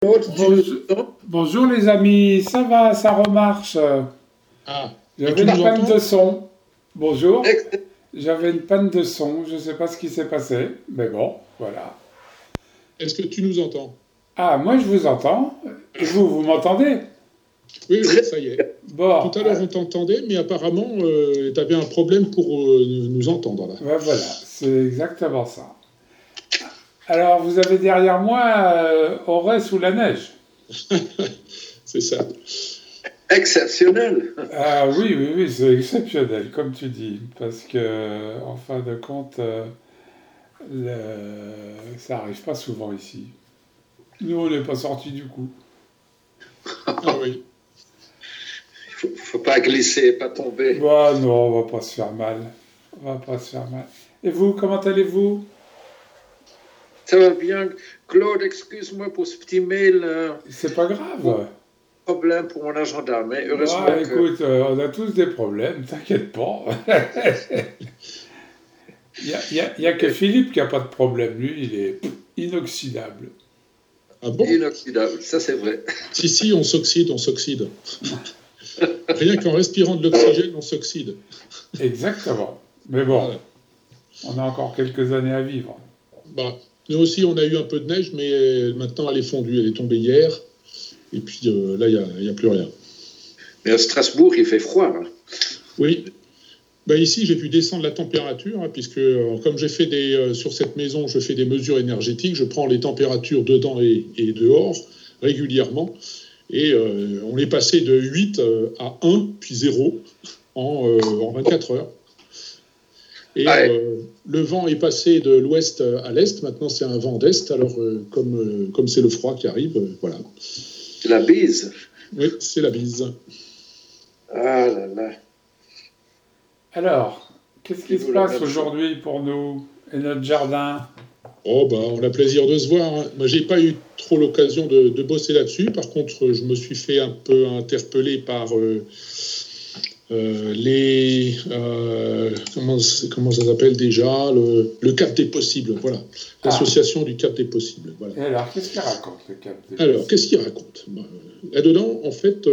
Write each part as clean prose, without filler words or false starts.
L'autre, tu nous entends? Bonjour les amis, ça va, ça remarche. Ah, et J'avais tu une nous panne entends? de son. Bonjour, Ex- j'avais une panne de son, je ne sais pas ce qui s'est passé, mais bon, voilà. Est-ce que tu nous entends? Ah, moi je vous entends, et vous m'entendez? Oui, oui, Très ça y est. Tout Bon, à l'heure, on t'entendait, mais apparemment, tu avais un problème pour nous entendre, là. ben voilà, c'est exactement ça. Alors, vous avez derrière moi Aurès sous la neige. C'est ça. exceptionnel. Ah oui, oui, oui, c'est exceptionnel, comme tu dis, parce que, en fin de compte, ça arrive pas souvent ici. Nous, on n'est pas sortis du coup. Ah oui. Faut pas glisser, pas tomber. Bah non, on va pas se faire mal. On va pas se faire mal. Et vous, comment allez-vous? Ça va bien. Claude, excuse-moi pour ce petit mail. C'est pas Bon, grave. problème pour mon agenda, mais Bah heureusement que écoute, on a tous des problèmes, t'inquiète pas. Il y a que Philippe qui a pas de problème. Lui, il est inoxydable. Ah bon? inoxydable, ça c'est vrai. Si, on s'oxyde, on s'oxyde. Rien qu'en respirant de l'oxygène, on s'oxyde. Exactement. Mais bon, Voilà. on a encore quelques années à vivre. Bah, nous aussi, on a eu un peu de neige, mais maintenant, elle est fondue. Elle est tombée hier. Et puis là, il y a plus rien. Mais à Strasbourg, il fait froid, hein. Oui. Bah ici, j'ai pu descendre la température, hein, puisque comme j'ai fait sur cette maison, je fais des mesures énergétiques, je prends les températures dedans et dehors régulièrement, et on est passé de 8 à 1, puis 0 en 24 heures. Et Ah, ouais. le vent est passé de l'ouest à l'est, maintenant c'est un vent d'est, alors comme c'est le froid qui arrive, voilà. C'est la bise. Oui, c'est la bise. Ah là là. Alors, qu'est-ce qui se Dis-nous la passe même chose. aujourd'hui pour nous et notre jardin? Oh, bah, on a plaisir de se voir, hein. Moi, j'ai pas eu trop l'occasion de bosser là-dessus. Par contre, je me suis fait un peu interpeller par comment ça s'appelle déjà? Le Cap des Possibles, voilà. Ah, L'association du Cap des Possibles, voilà. et alors, qu'est-ce qu'il raconte le Cap des Alors, Possibles? qu'est-ce qu'il raconte? Bah, là-dedans, en fait,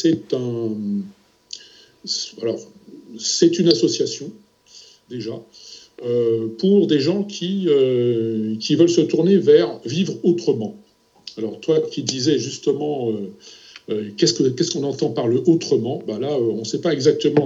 alors, c'est une association, déjà, pour des gens qui veulent se tourner vers vivre autrement. Alors toi qui disais justement qu'est-ce qu'on entend par le autrement, bah là on ne sait pas exactement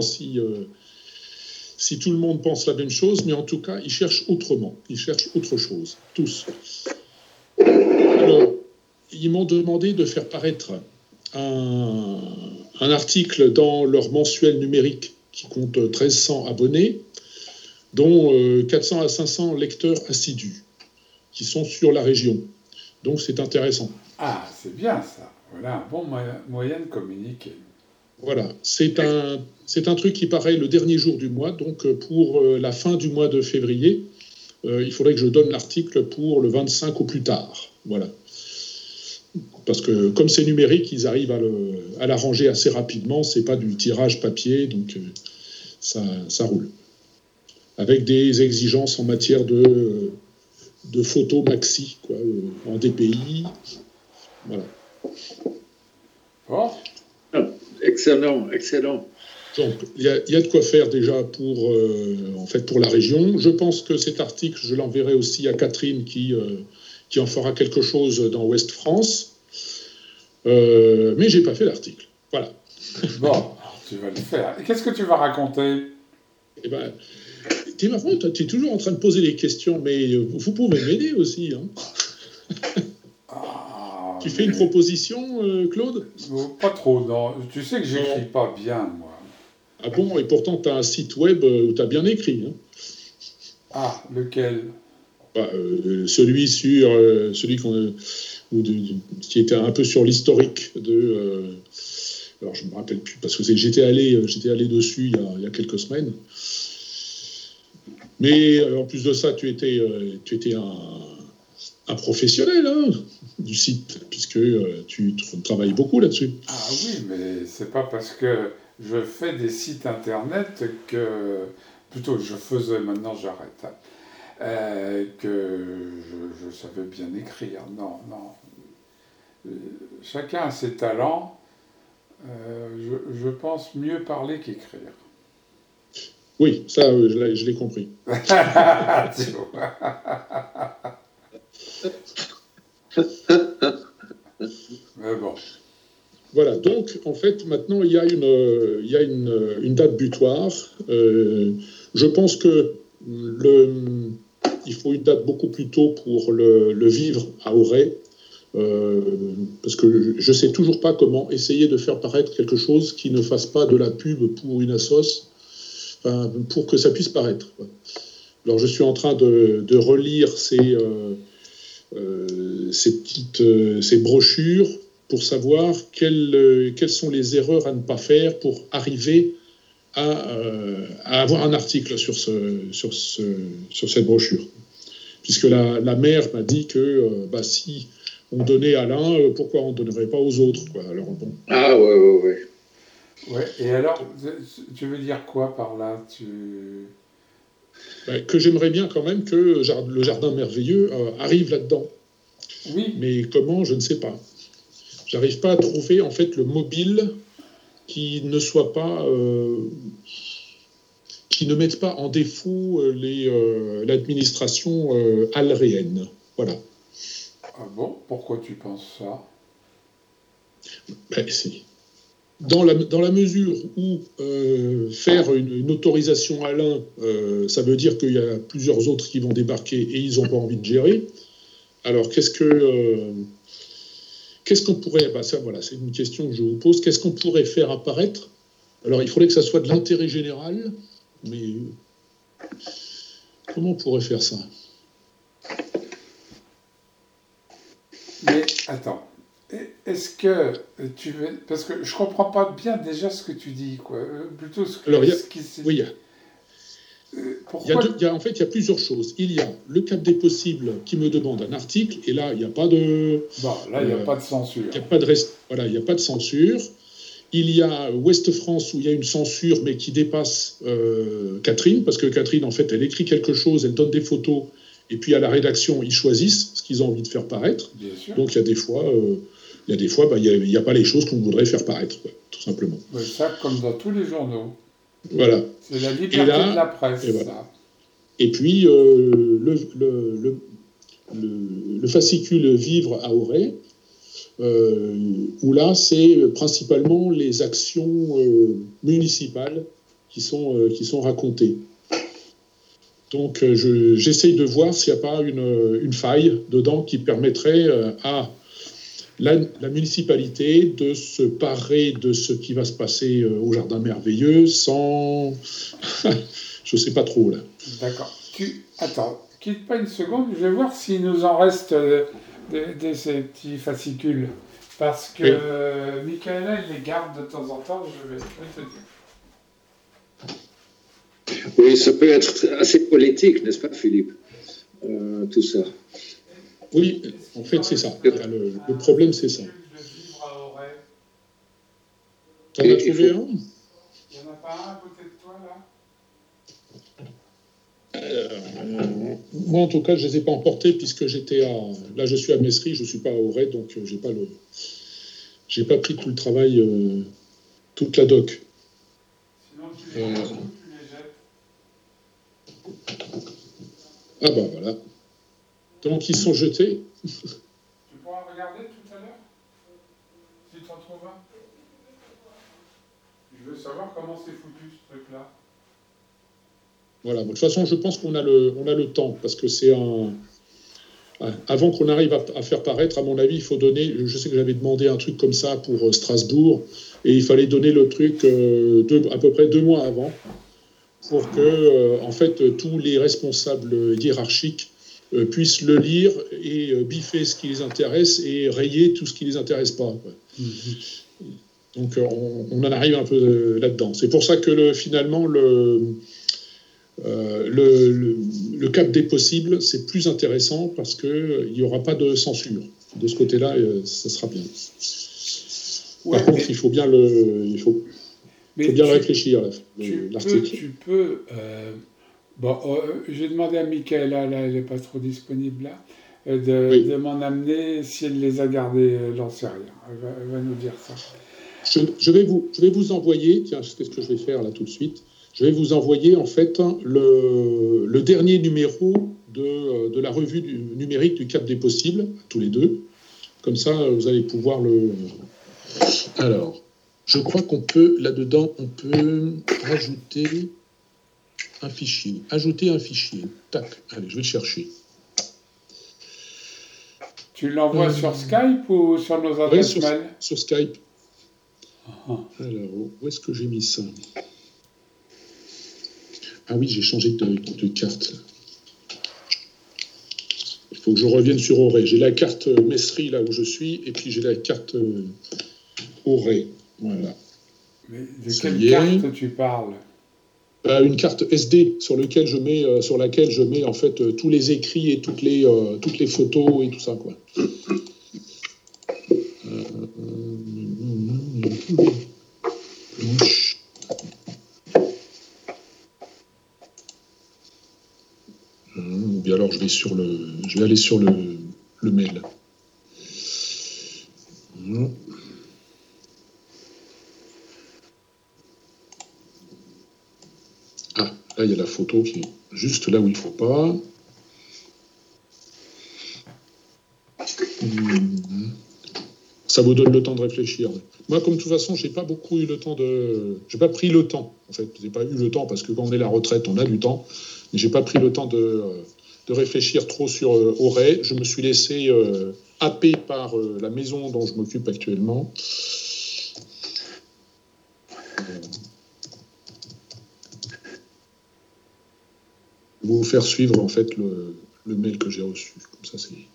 si tout le monde pense la même chose, mais en tout cas ils cherchent autrement, ils cherchent autre chose, tous. Alors ils m'ont demandé de faire paraître un, un article dans leur mensuel numérique qui compte 1300 abonnés, dont 400 à 500 lecteurs assidus qui sont sur la région. Donc c'est intéressant. Ah, c'est bien ça. Voilà un bon moyen de communiquer. Voilà, c'est un truc qui paraît le dernier jour du mois, donc pour la fin du mois de février, il faudrait que je donne l'article pour le 25 au plus tard. Voilà. Parce que comme c'est numérique, ils arrivent à l'arranger assez rapidement, c'est pas du tirage papier, donc ça roule. Avec des exigences en matière de photos maxi, quoi, en DPI. Voilà. Bon, Ah, excellent, excellent. Donc, il y a de quoi faire déjà en fait, pour la région. Je pense que cet article, je l'enverrai aussi à Catherine qui en fera quelque chose dans Ouest France. Mais j'ai pas fait l'article. Voilà. bon, alors tu vas le faire. Et qu'est-ce que tu vas raconter? Et ben, t'es marrant, tu es toujours en train de poser des questions, mais vous pouvez m'aider aussi, hein. Ah, Tu fais une mais proposition, Claude? pas trop, non. Tu sais que j'écris Non. pas bien, moi. Ah bon, et pourtant tu as un site web où tu as bien écrit, hein. Ah, lequel? Bah, celui qui était un peu sur l'historique alors je me rappelle plus parce que j'étais allé dessus il y a quelques semaines. Mais en plus de ça, tu étais un professionnel, hein, du site puisque tu travailles beaucoup là-dessus. Ah oui, mais c'est pas parce que je fais des sites internet que... Plutôt, je faisais, maintenant j'arrête, hein, que je savais bien écrire. Non, non. chacun a ses talents. Je pense mieux parler qu'écrire. Oui, ça, je l'ai compris. Tu vois. Mais bon. Voilà, donc en fait, maintenant, il y a une date butoir. Je pense que il faut une date beaucoup plus tôt pour le vivre à Auray, parce que je ne sais toujours pas comment essayer de faire paraître quelque chose qui ne fasse pas de la pub pour une assoce, pour que ça puisse paraître. Alors, je suis en train de relire ces brochures pour savoir quelles sont les erreurs à ne pas faire pour arriver à avoir un article sur cette brochure. Puisque la maire m'a dit que si on donnait à l'un, pourquoi on ne donnerait pas aux autres, quoi. Alors, bon. Ah ouais. Ouais, et alors, tu veux dire quoi par là? Que j'aimerais bien quand même que le jardin merveilleux arrive là-dedans. Oui. Mais comment, je ne sais pas. J'arrive pas à trouver en fait le mobile qui ne soit pas, qui ne mette pas en défaut l'administration alréenne. Voilà. Ah bon? Pourquoi tu penses ça? Dans la mesure où faire une autorisation à l'un, ça veut dire qu'il y a plusieurs autres qui vont débarquer et ils n'ont pas envie de gérer. Alors qu'est-ce qu'on pourrait... ça, voilà, c'est une question que je vous pose. Qu'est-ce qu'on pourrait faire apparaître? Alors, il faudrait que ça soit de l'intérêt général, mais comment on pourrait faire ça? Mais attends, est-ce que tu veux... Parce que je comprends pas bien déjà ce que tu dis, quoi. Plutôt ce qui s'est... Oui, en fait, il y a plusieurs choses. Il y a le Cap des possibles qui me demande un article, et là, il n'y a pas de... Bon, là, il n'y a pas de censure. Il n'y a pas de censure. Il y a Ouest France où il y a une censure, mais qui dépasse Catherine, parce que Catherine, en fait, elle écrit quelque chose, elle donne des photos, et puis à la rédaction, ils choisissent ce qu'ils ont envie de faire paraître. Bien sûr. Donc, il y a des fois, il n'y a pas les choses qu'on voudrait faire paraître, quoi, tout simplement. Ouais, ça, comme dans tous les journaux. Voilà. C'est la liberté de la presse, voilà. ça. Et puis, le fascicule Vivre à Auray, où là, c'est principalement les actions municipales qui sont racontées. Donc, j'essaye de voir s'il n'y a pas une faille dedans qui permettrait à la municipalité de se parer de ce qui va se passer au Jardin Merveilleux sans... je ne sais pas trop, là. D'accord. Attends, quitte pas une seconde, je vais voir s'il nous en reste ces petits fascicules. Parce que Michaela, il les garde de temps en temps, je vais te dire. Oui, ça peut être assez politique, n'est-ce pas, Philippe? Tout ça. Oui, en fait, c'est ça. Le problème, c'est ça. T'en as trouvé un? Il n'y en a pas un à côté de toi, là? Moi, en tout cas, je ne les ai pas emportés puisque j'étais à... Là, je suis à Messery, je ne suis pas à Auray, donc j'ai pas pris tout le travail, toute la doc. Sinon, tu les jettes. Ah ben voilà. Donc, ils sont jetés. Tu pourras regarder tout à l'heure? Si tu en trouves un? Je veux savoir comment c'est foutu, ce truc-là. Voilà. De toute façon, je pense qu'on a le temps, parce que c'est avant qu'on arrive à faire paraître, à mon avis, il faut donner... Je sais que j'avais demandé un truc comme ça pour Strasbourg, et il fallait donner le truc à peu près 2 mois avant, pour que, en fait, tous les responsables hiérarchiques puissent le lire et biffer ce qui les intéresse et rayer tout ce qui les intéresse pas, quoi. Donc, on en arrive un peu là-dedans. C'est pour ça que finalement, le cap des possibles, c'est plus intéressant parce qu'il n'y aura pas de censure. De ce côté-là, ça sera bien. Ouais, par contre, il faut bien bien réfléchir, l'article. Tu peux... j'ai demandé à Michaela, là, elle n'est pas trop disponible là. Oui. de m'en amener si elle les a gardés, j'en sais rien. Elle va nous dire ça. Je vais vous envoyer, tiens, c'est ce que je vais faire là tout de suite. Je vais vous envoyer en fait le dernier numéro de la revue numérique du Cap des Possibles, tous les deux. Comme ça, vous allez pouvoir le. Alors, je crois qu'on peut, là-dedans, on peut rajouter un fichier. Ajouter un fichier. Tac, allez, je vais le chercher. Tu l'envoies sur Skype ou sur nos Oui, adresses mail? sur Skype. Ah. Alors, où est-ce que j'ai mis ça? Ah oui, j'ai changé de carte. Il faut que je revienne sur Auray. J'ai la carte Messery là où je suis, et puis j'ai la carte Auray. Voilà. Mais de quelle carte tu parles? Une carte SD sur laquelle je mets en fait tous les écrits et toutes les photos et tout ça, quoi. Ou bien alors je vais aller sur le mail. Ah, là il y a la photo qui est juste là où il faut pas. Ça vous donne le temps de réfléchir. Moi, comme de toute façon, j'ai pas pris le temps. En fait, j'ai pas eu le temps parce que quand on est à la retraite, on a du temps. Mais j'ai pas pris le temps de réfléchir trop sur Auray. Je me suis laissé happer par la maison dont je m'occupe actuellement. Je vais vous faire suivre en fait le mail que j'ai reçu. Comme ça, c'est.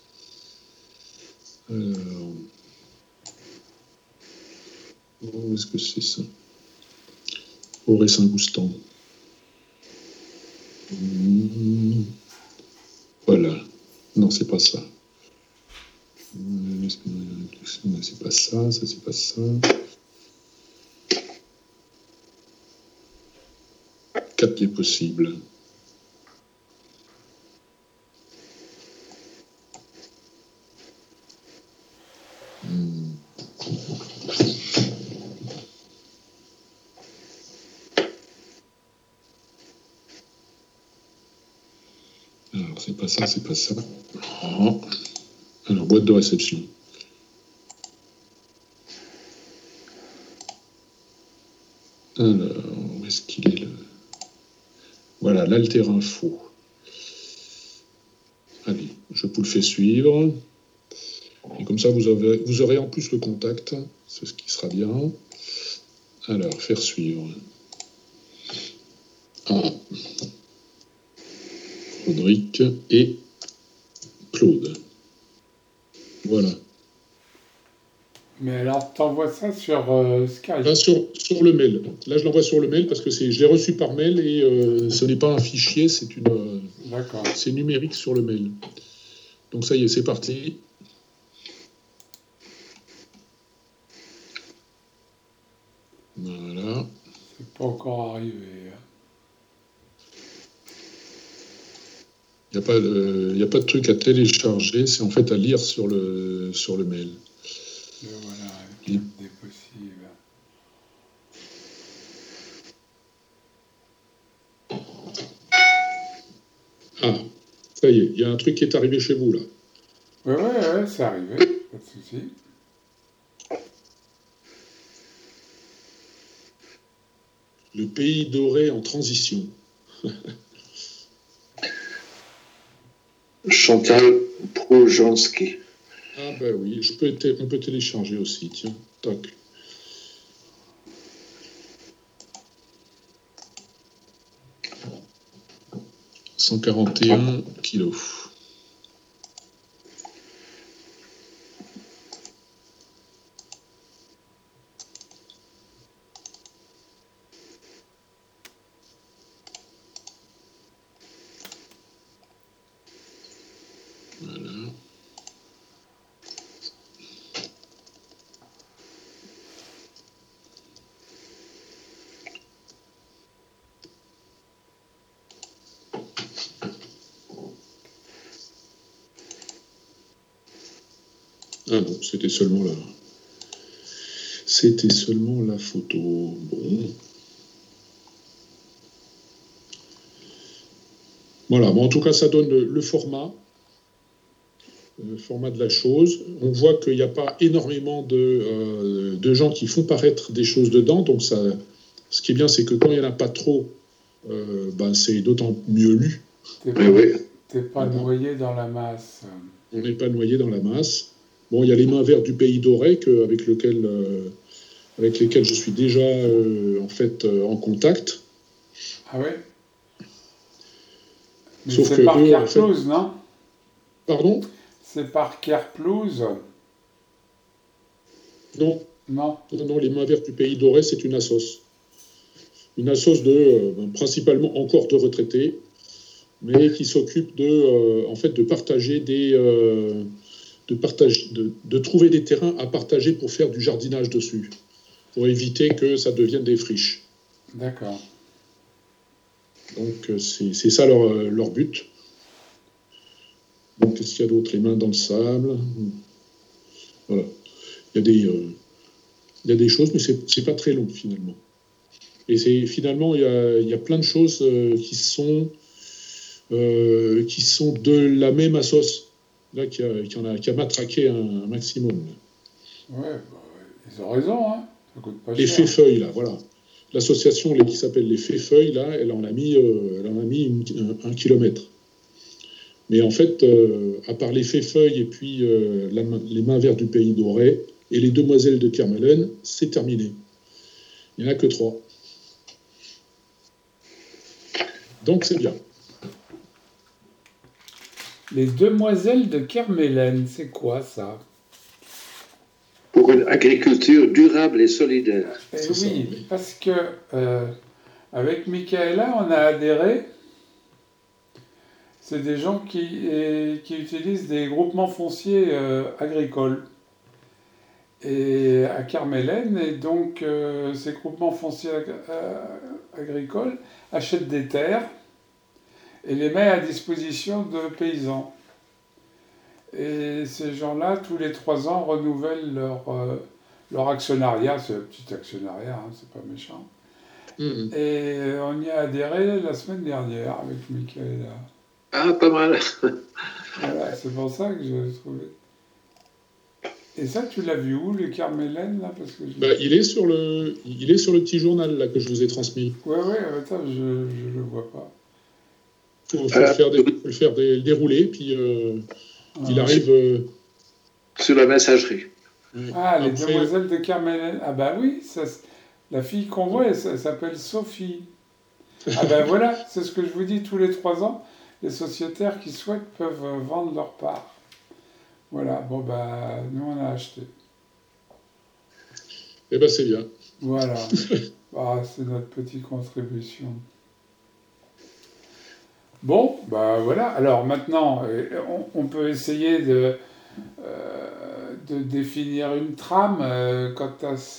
Où est-ce que c'est ça? Auray Saint-Goustan. Voilà. Non, c'est pas ça. C'est pas ça, ça c'est pas ça. 4 est possible. Alors, c'est pas ça, c'est pas ça. Oh. Alors, boîte de réception. Alors, où est-ce qu'il est là? Voilà, l'Alter Info. Allez, je vous le fais suivre. Et comme ça, vous aurez en plus le contact. C'est ce qui sera bien. Alors, faire suivre. Ah. Rodrigue et Claude. Voilà. Mais alors, t'envoies ça sur Skype? Là, sur le mail. Là, je l'envoie sur le mail parce que je l'ai reçu par mail et ce n'est pas un fichier, D'accord. C'est numérique sur le mail. Donc ça y est, c'est parti. Voilà. C'est pas encore arrivé. Il n'y a pas de truc à télécharger, c'est en fait à lire sur le mail. Et voilà, des possibles. Ah, ça y est, il y a un truc qui est arrivé chez vous, là. Ouais, c'est arrivé, pas de souci. Le pays doré en transition. Chantal Projanski. Ah ben oui, on peut télécharger aussi, tiens, toc. « 141 kilos. » Voilà. Ah non, c'était seulement la photo. Bon. Voilà, bon, en tout cas, ça donne le format de la chose. On voit qu'il n'y a pas énormément de gens qui font paraître des choses dedans. Donc, ça, ce qui est bien, c'est que quand il n'y en a pas trop, c'est d'autant mieux lu. T'es pas noyé dans la masse. On n'est pas noyé dans la masse. Bon, il y a les mains vertes du pays doré avec lesquels je suis déjà en contact. Ah ouais. Mais Sauf c'est que par eux, Kerplouz, non? Pardon? C'est par Kerplouz? Non. Non. Non, les mains vertes du pays doré, c'est une assoce. Une assoce principalement encore de retraités, mais qui s'occupe de partager de trouver des terrains à partager pour faire du jardinage dessus, pour éviter que ça devienne des friches. D'accord. Donc c'est ça leur but. Donc qu'est-ce qu'il y a d'autre? Les mains dans le sable. Voilà. Il y a des choses, mais c'est pas très long finalement. Et finalement il y a plein de choses qui sont de la même assoce. Là, qui a matraqué un maximum. Ouais, ils ont raison, hein. Ça coûte pas les cher. Féfeuilles, là, voilà. L'association qui s'appelle les Féfeuilles, là, elle en a mis 1 kilomètre. Mais en fait, à part les Féfeuilles et puis les mains vertes du pays doré et les demoiselles de Kermelen, c'est terminé. Il n'y en a que 3. Donc c'est bien. Les demoiselles de Kermelen, c'est quoi ça? Pour une agriculture durable et solidaire. Eh oui, parce que avec Michaela, on a adhéré. C'est des gens qui utilisent des groupements fonciers agricoles. Et à Kermelen, et donc ces groupements fonciers agricoles achètent des terres et les mettent à disposition de paysans. Et ces gens-là, tous les 3 ans, renouvellent leur actionnariat. C'est un petit actionnariat, hein, c'est pas méchant. Mmh. Et on y a adhéré la semaine dernière avec Michaela. Ah, pas mal. Voilà, c'est pour ça que j'ai trouvé. Et ça, tu l'as vu où, le Kermelen, là? Parce que il est sur le petit journal là, que je vous ai transmis. Ouais, attends, je le vois pas. Il faut le faire dérouler, puis il arrive... sur la messagerie. Ah, les demoiselles de Kermelen. Ah bah oui, la fille qu'on voit, elle s'appelle Sophie. Ah ben voilà, c'est ce que je vous dis, tous les 3 ans, les sociétaires qui souhaitent peuvent vendre leur part. Voilà, bon bah, nous on a acheté. Eh ben c'est bien. Voilà, c'est notre petite contribution. Bon, bah voilà, alors maintenant, on peut essayer de définir une trame quant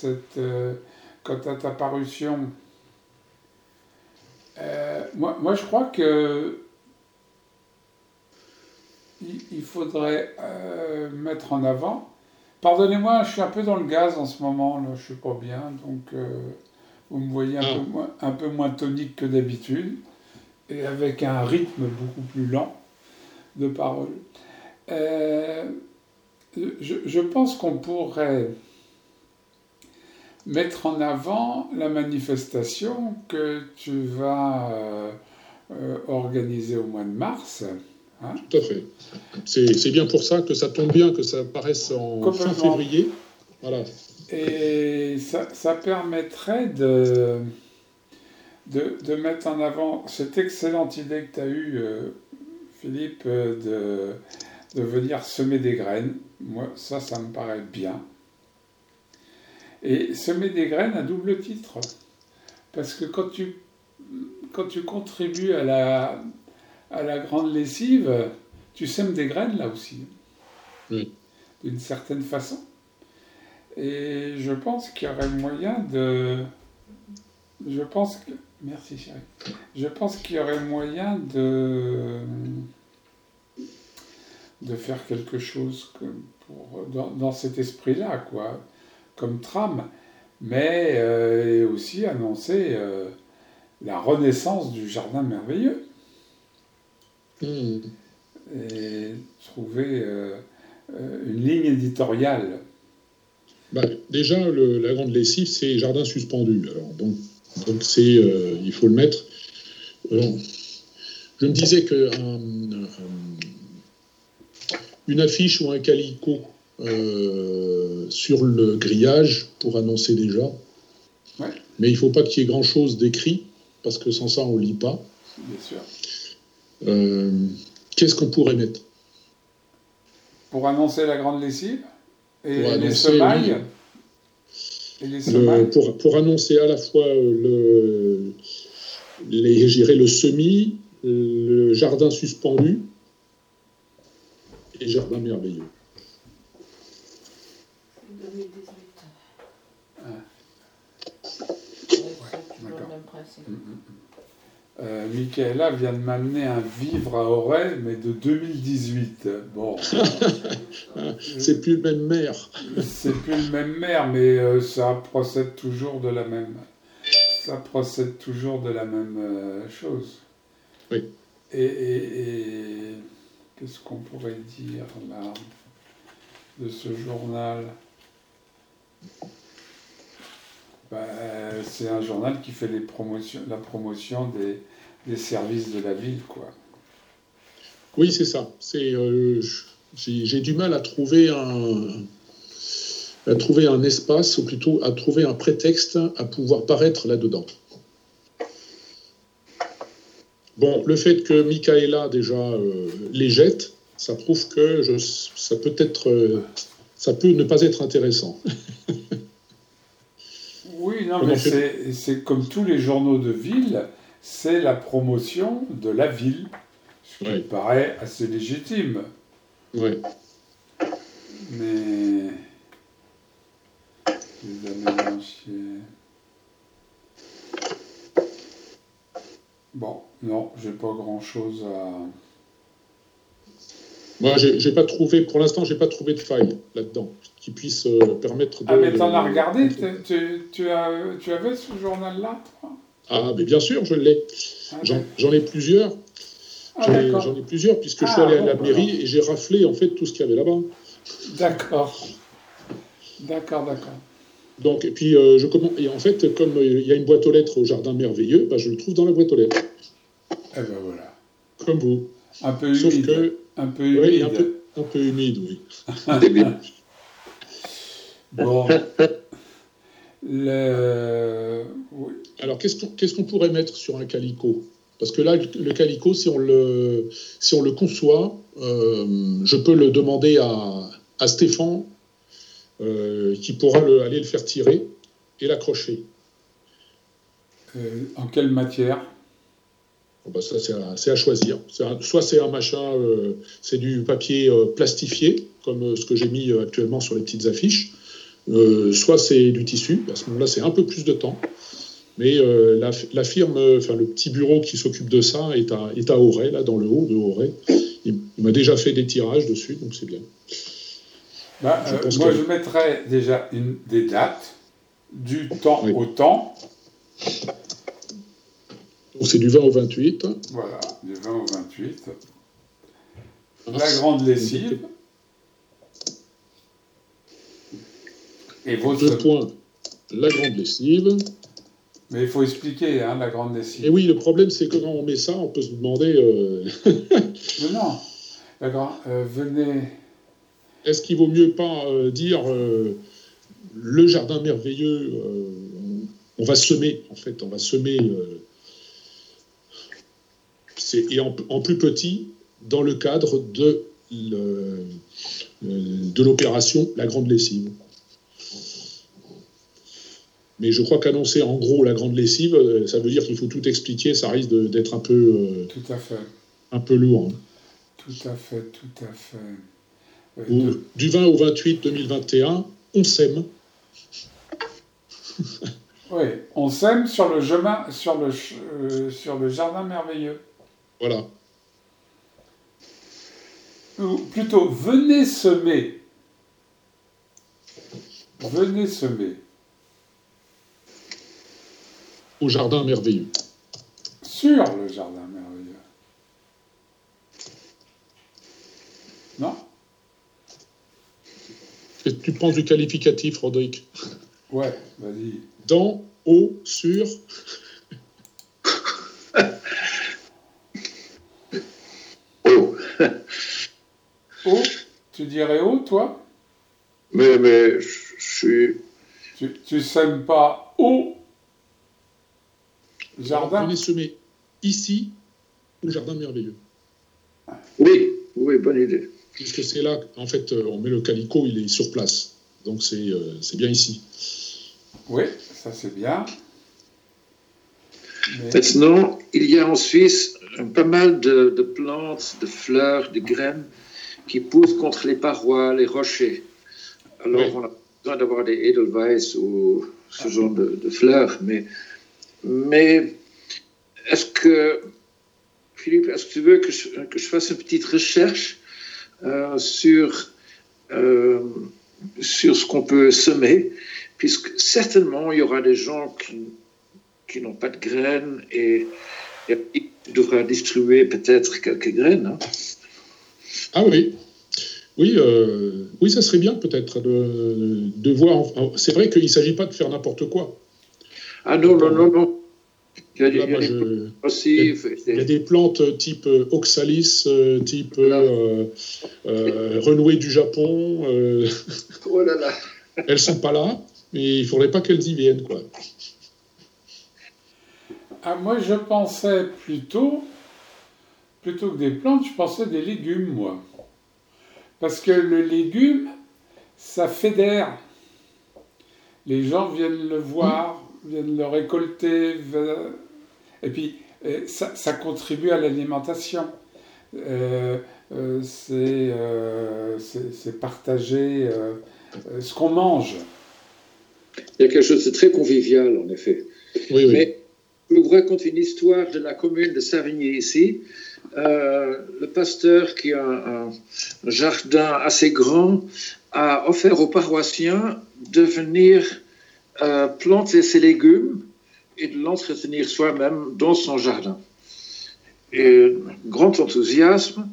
à ta parution. Moi, je crois que il faudrait mettre en avant. Pardonnez-moi, je suis un peu dans le gaz en ce moment, là, je suis pas bien, donc vous me voyez un peu moins tonique que d'habitude, et avec un rythme beaucoup plus lent de parole. Je pense qu'on pourrait mettre en avant la manifestation que tu vas organiser au mois de mars. Hein? Tout à fait. C'est bien pour ça que ça tombe bien que ça apparaisse en fin février. Voilà. Et ça permettrait de mettre en avant cette excellente idée que tu as eue, Philippe, de venir semer des graines. Moi, ça me paraît bien. Et semer des graines à double titre. Parce que quand tu contribues à la grande lessive, tu sèmes des graines là aussi. Oui. D'une certaine façon. Et je pense qu'il y aurait moyen de... Merci chérie. Je pense qu'il y aurait moyen de faire quelque chose dans cet esprit-là, quoi, comme trame, mais aussi annoncer la renaissance du Jardin Merveilleux Hmm. et trouver une ligne éditoriale. Bah, déjà, la grande lessive, c'est jardin suspendu. Alors, donc c'est, il faut le mettre. Alors, je me disais que une affiche ou un calicot sur le grillage pour annoncer déjà. Ouais. Mais il ne faut pas qu'il y ait grand-chose d'écrit, parce que sans ça, on ne lit pas. Bien sûr. Qu'est-ce qu'on pourrait mettre? Pour annoncer la grande lessive et Pour les annoncer, semailles. oui. Et les semailles. Pour annoncer à la fois je dirais le semis, le jardin suspendu et jardin merveilleux. 2018. Ah. Ouais, c'est toujours le même principe. Michaela vient de m'amener un vivre à Auray, mais de 2018. Bon, C'est plus le même maire. c'est plus le même maire, mais ça procède toujours de la même. Ça procède toujours de la même chose. Oui. Et qu'est-ce qu'on pourrait dire là de ce journal? C'est un journal qui fait la promotion des services de la ville, quoi. Oui, c'est ça. J'ai du mal à trouver un espace, ou plutôt à trouver un prétexte à pouvoir paraître là-dedans. Bon, le fait que Michaela déjà les jette, ça prouve que ça peut ne pas être intéressant. Oui, non, mais c'est comme tous les journaux de ville, c'est la promotion de la ville, ce qui me paraît assez légitime. Ouais. Mais les années lanciers. Bon, non, j'ai pas grand-chose à. Moi, pour l'instant, j'ai pas trouvé de faille là-dedans qui puisse permettre de. Ah, mais t'en as regardé? Tu avais ce journal-là, toi? Ah, mais bien sûr, je l'ai. Ah, J'en ai plusieurs. d'accord. J'en ai plusieurs, puisque je suis allé à la mairie et j'ai raflé en fait tout ce qu'il y avait là-bas. D'accord. D'accord. Donc, et puis, et en fait, comme il y a une boîte aux lettres au Jardin Merveilleux, je le trouve dans la boîte aux lettres. Eh ben voilà. Comme vous. Un peu Sauf humide. que, un peu humide. Oui, un peu humide, oui. Bon. Oui. Alors, qu'est-ce qu'on pourrait mettre sur un calicot? Parce que là, le calicot, si on le conçoit, je peux le demander à Stéphane, qui pourra aller le faire tirer et l'accrocher. En quelle matière? Ça, c'est à choisir. Soit c'est un machin, c'est du papier plastifié, comme ce que j'ai mis actuellement sur les petites affiches, soit c'est du tissu. À ce moment-là, c'est un peu plus de temps. Mais la firme, le petit bureau qui s'occupe de ça est à Auray, là, dans le haut de Auray. Il m'a déjà fait des tirages dessus, donc c'est bien. Je mettrais déjà des dates, du temps au temps. Donc c'est du 20 au 28. Voilà, du 20 au 28. La grande lessive. Et vos 2 points, la grande lessive. Mais il faut expliquer, la grande lessive. Et oui, le problème, c'est que quand on met ça, on peut se demander... Mais non, venez... Est-ce qu'il vaut mieux pas dire le jardin merveilleux, on va semer, en fait, on va semer... et en plus petit, dans le cadre de l'opération La Grande Lessive. Mais je crois qu'annoncer en gros la grande lessive, ça veut dire qu'il faut tout expliquer, ça risque d'être un peu... tout à fait. Un peu lourd. Hein. Tout à fait. Du 20 au 28 2021, on sème. Oui, on sème sur le jardin merveilleux. Voilà. Ou plutôt, venez semer Venez semer. Au jardin merveilleux. Sur le jardin merveilleux. Non? Qu'est-ce que tu penses du qualificatif, Rodrigue? Ouais, vas-y. Dans, au, sur. Oh. Oh, tu dirais oh, toi? Mais je suis... Tu sèmes pas au jardin? Venez semer ici, au jardin merveilleux. Oui, bonne idée. Puisque c'est là, en fait, on met le calicot, il est sur place. Donc c'est bien ici. Oui, ça c'est bien. Mais... Maintenant, il y a en Suisse pas mal de plantes, de fleurs, de graines qui poussent contre les parois, les rochers. Alors, Oui. on a besoin d'avoir des Edelweiss ou ce genre de fleurs. Mais est-ce que, Philippe, est-ce que tu veux que je fasse une petite recherche sur ce qu'on peut semer, puisque certainement il y aura des gens qui n'ont pas de graines et il devra distribuer peut-être quelques graines. Hein. Ah oui. Oui, ça serait bien peut-être de voir. C'est vrai qu'il ne s'agit pas de faire n'importe quoi. Ah non. Il y a des plantes type oxalis, type renouée du Japon. Oh là là. Elles ne sont pas là, mais il ne faudrait pas qu'elles y viennent, quoi. Ah, moi, je pensais plutôt que des plantes, je pensais des légumes, moi. Parce que le légume, ça fédère. Les gens viennent le voir, viennent le récolter, et puis ça contribue à l'alimentation. C'est partager ce qu'on mange. Il y a quelque chose de très convivial, en effet. Oui. Mais je vous raconte une histoire de la commune de Savigny ici. Le pasteur, qui a un jardin assez grand, a offert aux paroissiens de venir planter ses légumes et de l'entretenir soi-même dans son jardin. Et grand enthousiasme.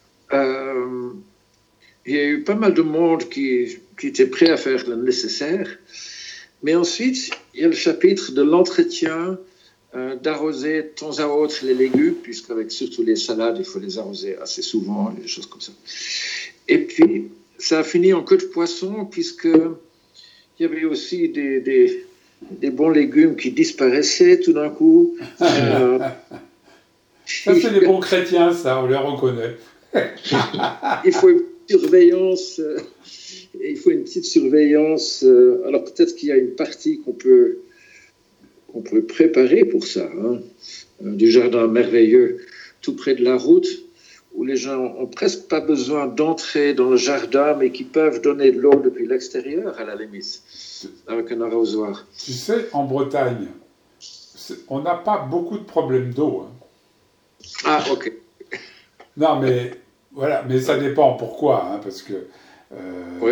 Il y a eu pas mal de monde qui était prêt à faire le nécessaire. Mais ensuite, il y a le chapitre de l'entretien, d'arroser de temps à autre les légumes, puisqu'avec surtout les salades, il faut les arroser assez souvent, des choses comme ça. Et puis, ça a fini en queue de poisson, puisqu'il y avait aussi des bons légumes qui disparaissaient tout d'un coup. Ça, c'est des bons chrétiens, ça, on les reconnaît. Il faut une surveillance. Il faut une petite surveillance. Alors peut-être qu'il y a une partie qu'on peut préparer pour ça, hein, du jardin merveilleux, tout près de la route, où les gens n'ont presque pas besoin d'entrer dans le jardin, mais qui peuvent donner de l'eau depuis l'extérieur, à la limite, avec un arrosoir. Tu sais, en Bretagne, on n'a pas beaucoup de problèmes d'eau. Hein. Ah, ok. Non, mais voilà, mais ça dépend pourquoi, hein, parce que. Oui.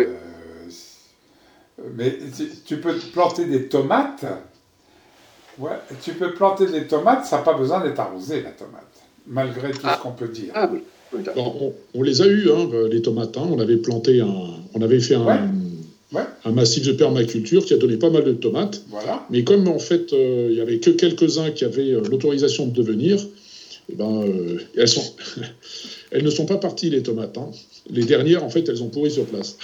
Mais tu peux planter des tomates. Ouais, tu peux planter des tomates, ça n'a pas besoin d'être arrosé, la tomate, malgré tout ce qu'on peut dire. Ah, oui. On les a eus, hein, les tomates. Hein. On avait fait un massif de permaculture qui a donné pas mal de tomates. Voilà. Mais comme en fait, il n'y avait que quelques-uns qui avaient l'autorisation de devenir, elles ne sont pas parties, les tomates. Hein. Les dernières, en fait, elles ont pourri sur place.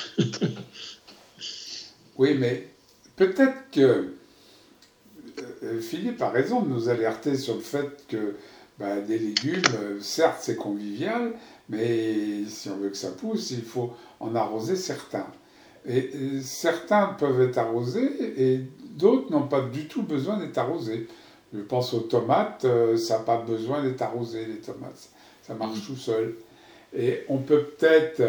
Oui, mais peut-être que Philippe a raison de nous alerter sur le fait que des légumes, certes, c'est convivial, mais si on veut que ça pousse, il faut en arroser certains. Et certains peuvent être arrosés et d'autres n'ont pas du tout besoin d'être arrosés. Je pense aux tomates, ça n'a pas besoin d'être arrosé, les tomates. Ça marche tout seul. Et on peut peut-être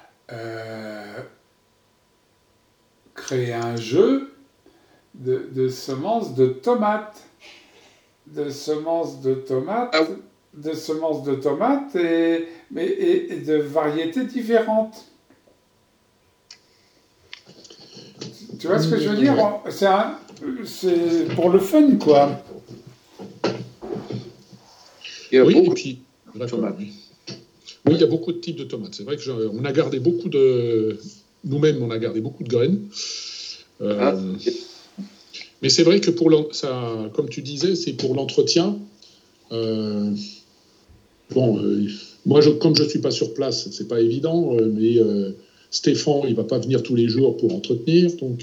créer un jeu de semences de tomates. De semences de tomates. Ah oui. De semences de tomates et de variétés différentes. Tu vois ce que je veux dire? C'est pour le fun, quoi. Il y a Oui, et beaucoup puis, de d'accord, tomates. oui. Oui, il y a beaucoup de types de tomates. C'est vrai que on a gardé beaucoup de... Nous-mêmes, on a gardé beaucoup de graines. Ah, Mais c'est vrai que ça, comme tu disais, c'est pour l'entretien. Moi, comme je ne suis pas sur place, c'est pas évident, mais Stéphane, il va pas venir tous les jours pour entretenir, donc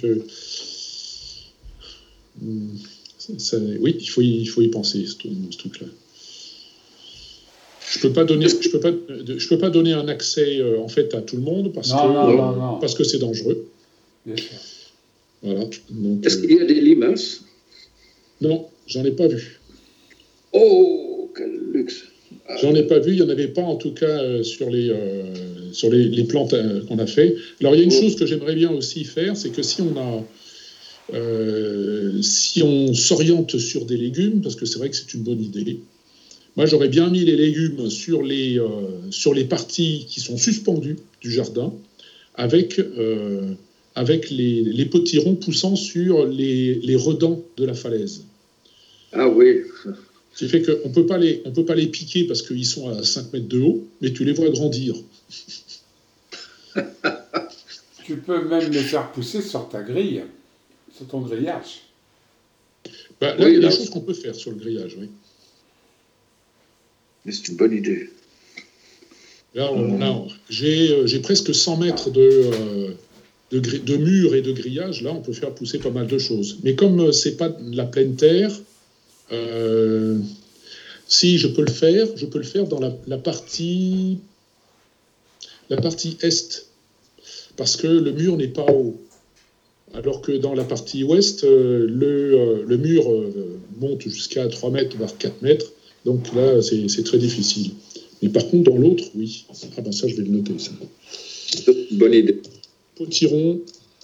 oui, il faut y penser, ce truc-là. Je peux pas donner un accès en fait à tout le monde parce que c'est dangereux. Bien sûr. Voilà. Donc, est-ce qu'il y a des limaces? non, j'en ai pas vu. Oh, quel luxe! J'en ai pas vu, il n'y en avait pas en tout cas sur les plantes qu'on a fait. Alors il y a une chose que j'aimerais bien aussi faire, c'est que si on s'oriente sur des légumes, parce que c'est vrai que c'est une bonne idée, moi j'aurais bien mis les légumes sur les parties qui sont suspendues du jardin, avec les potirons poussant sur les redans de la falaise. Ah oui. Ce qui fait qu'on ne peut pas les piquer parce qu'ils sont à 5 mètres de haut, mais tu les vois grandir. Tu peux même les faire pousser sur ta grille, sur ton grillage. Là, il y a des choses qu'on peut faire sur le grillage, oui. Mais c'est une bonne idée. Là, j'ai presque 100 mètres de murs et de grillage. Là, on peut faire pousser pas mal de choses. Mais comme c'est pas de la pleine terre, si je peux le faire dans la partie est, parce que le mur n'est pas haut. Alors que dans la partie ouest, le mur monte jusqu'à 3 mètres, voire 4 mètres. Donc là, c'est très difficile. Mais par contre, dans l'autre, oui. Ah ben ça, je vais le noter, ça. Bonne idée. Potiron.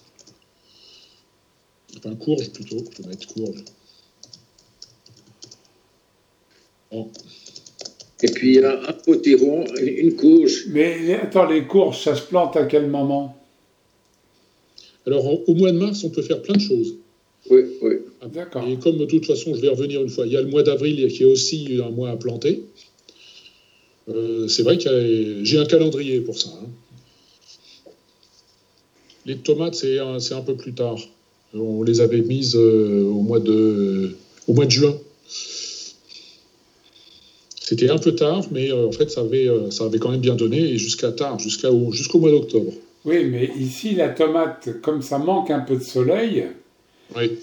Enfin, courge plutôt. Je vais mettre courge. Oh. Et puis, il y a un potiron, une courge. Mais attends, les courges, ça se plante à quel moment? Alors, au mois de mars, on peut faire plein de choses. Oui, oui. Ah, d'accord. Et comme de toute façon, je vais revenir une fois, il y a le mois d'avril qui est aussi un mois à planter. C'est vrai que j'ai un calendrier pour ça. Hein. Les tomates, c'est un peu plus tard. On les avait mises au mois de juin. C'était un peu tard, mais en fait, ça avait quand même bien donné, et jusqu'au mois d'octobre. Oui, mais ici, la tomate, comme ça manque un peu de soleil, oui.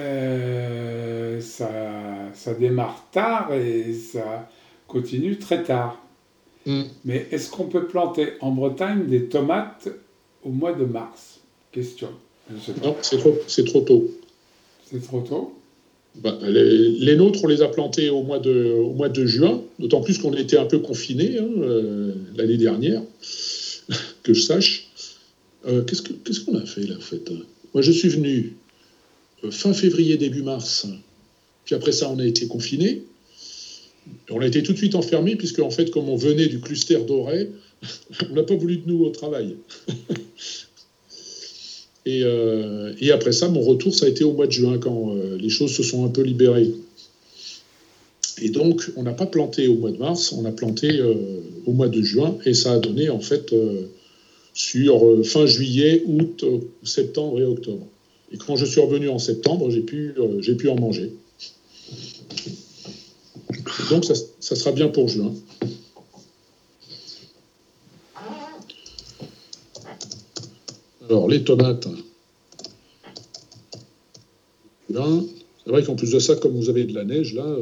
Ça démarre tard et ça continue très tard. Mais est-ce qu'on peut planter en Bretagne des tomates au mois de mars? Question. Je sais pas. Non, c'est trop tôt. C'est trop tôt? Les nôtres, on les a plantés au mois de juin, d'autant plus qu'on était un peu confinés l'année dernière, que je sache. Qu'est-ce qu'on a fait là, en fait? Moi, je suis venu fin février, début mars, puis après ça, on a été confinés. On a été tout de suite enfermés, puisque en fait, comme on venait du cluster d'Auray, on n'a pas voulu de nous au travail. Et après ça, mon retour, ça a été au mois de juin, quand les choses se sont un peu libérées. Et donc, on n'a pas planté au mois de mars, on a planté au mois de juin, et ça a donné, en fait, sur fin juillet, août, septembre et octobre. Et quand je suis revenu en septembre, j'ai pu en manger. Donc, ça sera bien pour juin. Alors, les tomates. Là, c'est vrai qu'en plus de ça, comme vous avez de la neige, là...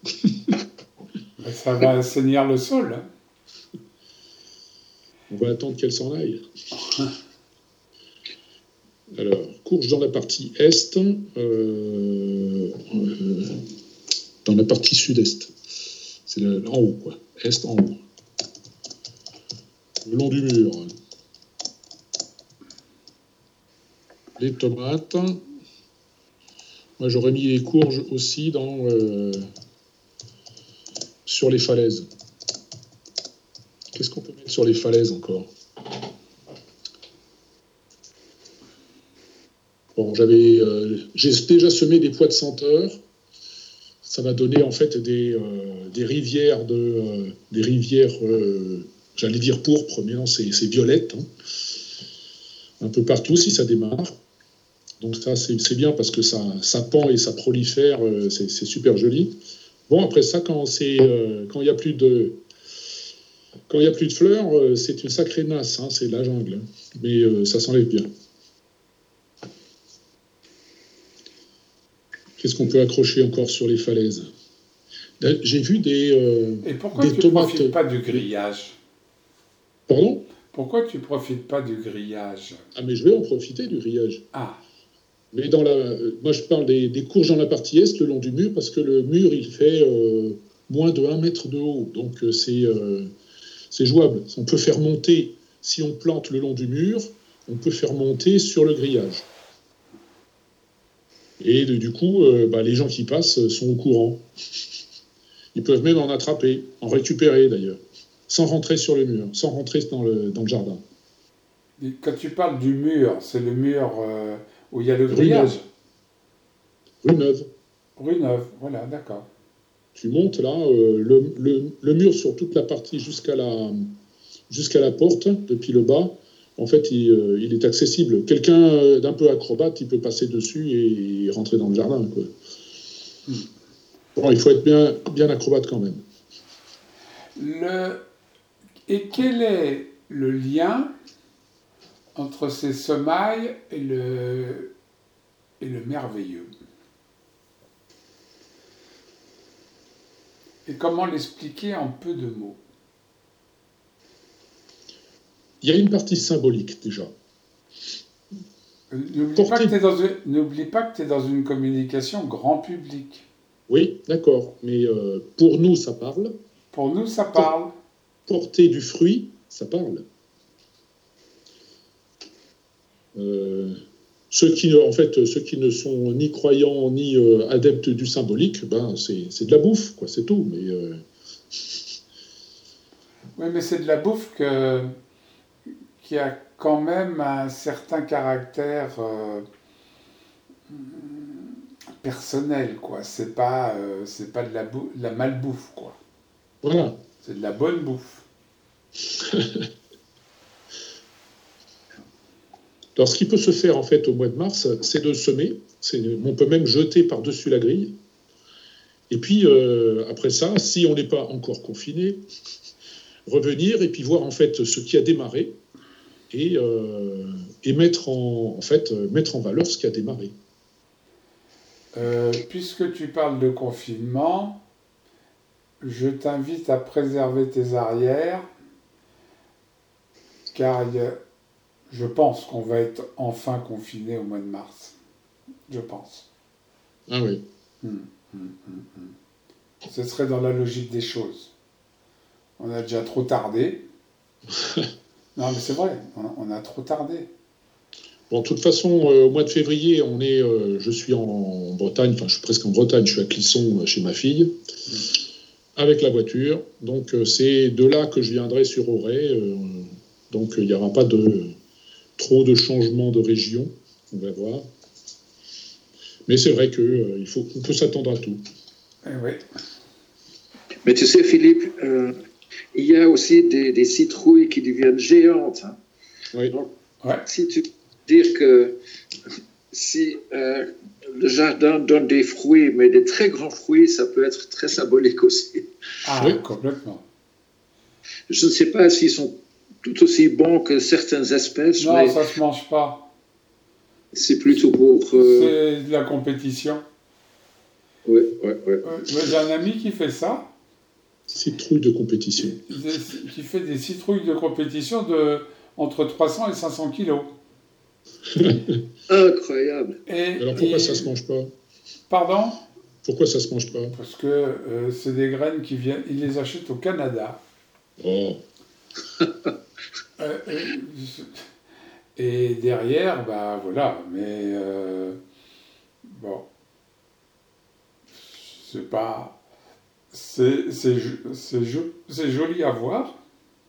Ça va assainir le sol. Hein. On va attendre qu'elle s'en aille. Alors, courge dans la partie est, dans la partie sud-est. C'est en haut, quoi. Est en haut. Le long du mur. Les tomates. Moi, j'aurais mis les courges aussi sur les falaises. Qu'est-ce qu'on peut mettre sur les falaises encore? Bon, j'ai déjà semé des pois de senteur. Ça va donner en fait des rivières j'allais dire pourpres, mais non, c'est violette, hein, un peu partout si ça démarre. Donc ça, c'est bien parce que ça pend et ça prolifère, c'est super joli. Bon, après ça, quand il n'y a plus de fleurs, c'est une sacrée nasse, hein, c'est la jungle, mais ça s'enlève bien. Qu'est-ce qu'on peut accrocher encore sur les falaises? J'ai vu Et pourquoi des tu ne tomates. profites pas du grillage? Pardon? Pourquoi tu ne profites pas du grillage? Ah, mais je vais en profiter du grillage. Ah, Mais moi, je parle des courges dans la partie est, le long du mur, parce que le mur, il fait moins de 1 mètre de haut. Donc, c'est jouable. On peut faire monter, si on plante le long du mur, on peut faire monter sur le grillage. Et du coup, les gens qui passent sont au courant. Ils peuvent même en attraper, en récupérer d'ailleurs, sans rentrer sur le mur, sans rentrer dans le jardin. et quand tu parles du mur, c'est le mur où il y a le grillage? Rue Neuve. Rue Neuve, voilà, d'accord. Tu montes là, le mur sur toute la partie jusqu'à la porte, depuis le bas, en fait, il est accessible. Quelqu'un d'un peu acrobate, il peut passer dessus et rentrer dans le jardin, quoi. Bon, il faut être bien acrobate quand même. Et quel est le lien entre ces semailles et le merveilleux? Et comment l'expliquer en peu de mots? Il y a une partie symbolique déjà. N'oublie pas que tu es dans une communication grand public. Oui, d'accord, mais pour nous, ça parle. Pour nous, ça parle. Porter du fruit, ça parle. Ceux qui ne sont ni croyants ni adeptes du symbolique, c'est de la bouffe, quoi, c'est tout. Mais oui, mais c'est de la bouffe qui a quand même un certain caractère personnel, quoi. C'est pas de la malbouffe, quoi. Voilà. C'est de la bonne bouffe. Alors, ce qui peut se faire en fait au mois de mars, c'est de semer. On peut même jeter par-dessus la grille. Et puis après ça, si on n'est pas encore confiné, revenir et puis voir en fait ce qui a démarré et mettre en valeur ce qui a démarré. Puisque tu parles de confinement, je t'invite à préserver tes arrières, car je pense qu'on va être enfin confiné au mois de mars. Je pense. Ah oui. Ce serait dans la logique des choses. On a déjà trop tardé. Non, mais c'est vrai, on a trop tardé. Bon, de toute façon, au mois de février, je suis en Bretagne, enfin, je suis presque en Bretagne, je suis à Clisson chez ma fille, avec la voiture. Donc, c'est de là que je viendrai sur Auray. Donc, il n'y aura pas trop de changements de région. On va voir. Mais c'est vrai qu'on peut s'attendre à tout. Oui. Mais tu sais, Philippe, il y a aussi des citrouilles qui deviennent géantes. Hein. Oui. Donc, Ouais. si tu dire que si le jardin donne des fruits, mais des très grands fruits, ça peut être très symbolique aussi. Ah, oui. Complètement. Je ne sais pas s'ils sont tout aussi bons que certaines espèces, Non, mais ça se mange pas. c'est plutôt pour... C'est de la compétition. Oui. Moi, j'ai un ami qui fait ça. Citrouille de compétition. Qui fait des citrouilles de compétition entre 300 et 500 kilos. Incroyable. Alors pourquoi ça se mange pas? Pardon? Pourquoi ça se mange pas? Parce que c'est des graines qui viennent... Ils les achètent au Canada. Oh. Et derrière, voilà. Mais bon, c'est pas... C'est joli à voir.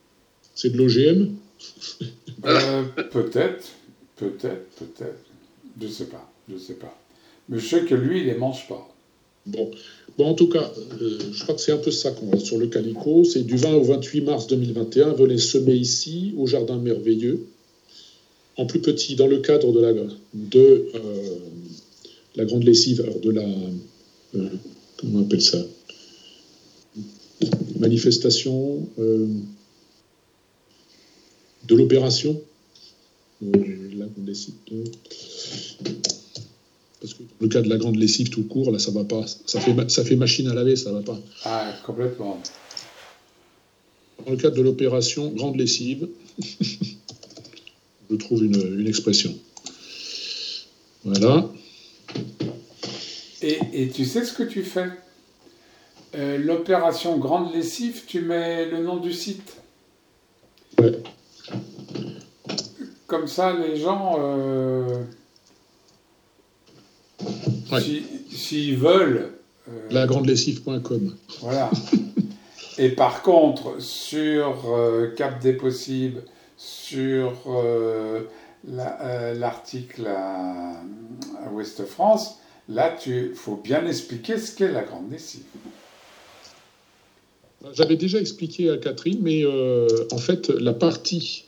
C'est de l'OGM? Peut-être. Je sais pas. Mais je sais que lui, il les mange pas. Bon, en tout cas, je crois que c'est un peu ça qu'on a sur le Calico. C'est du 20 au 28 mars 2021. Venez semer ici, au Jardin Merveilleux, en plus petit, dans le cadre de la grande lessive, alors de la... comment on appelle ça, manifestation de l'opération. La grande lessive parce que dans le cas de la grande lessive tout court, là, ça va pas. Ça fait machine à laver, ça va pas. Ah, complètement. Dans le cadre de l'opération grande lessive, je trouve une expression. Voilà. Et tu sais ce que tu fais? L'opération grande lessive, tu mets le nom du site. Ouais. Comme ça, les gens, Ouais. s'ils veulent... lagrandelessive.com. Voilà. Et par contre, sur Cap des Possibles, sur l'article à Ouest France, là, faut bien expliquer ce qu'est la grande lessive. J'avais déjà expliqué à Catherine, mais en fait, la partie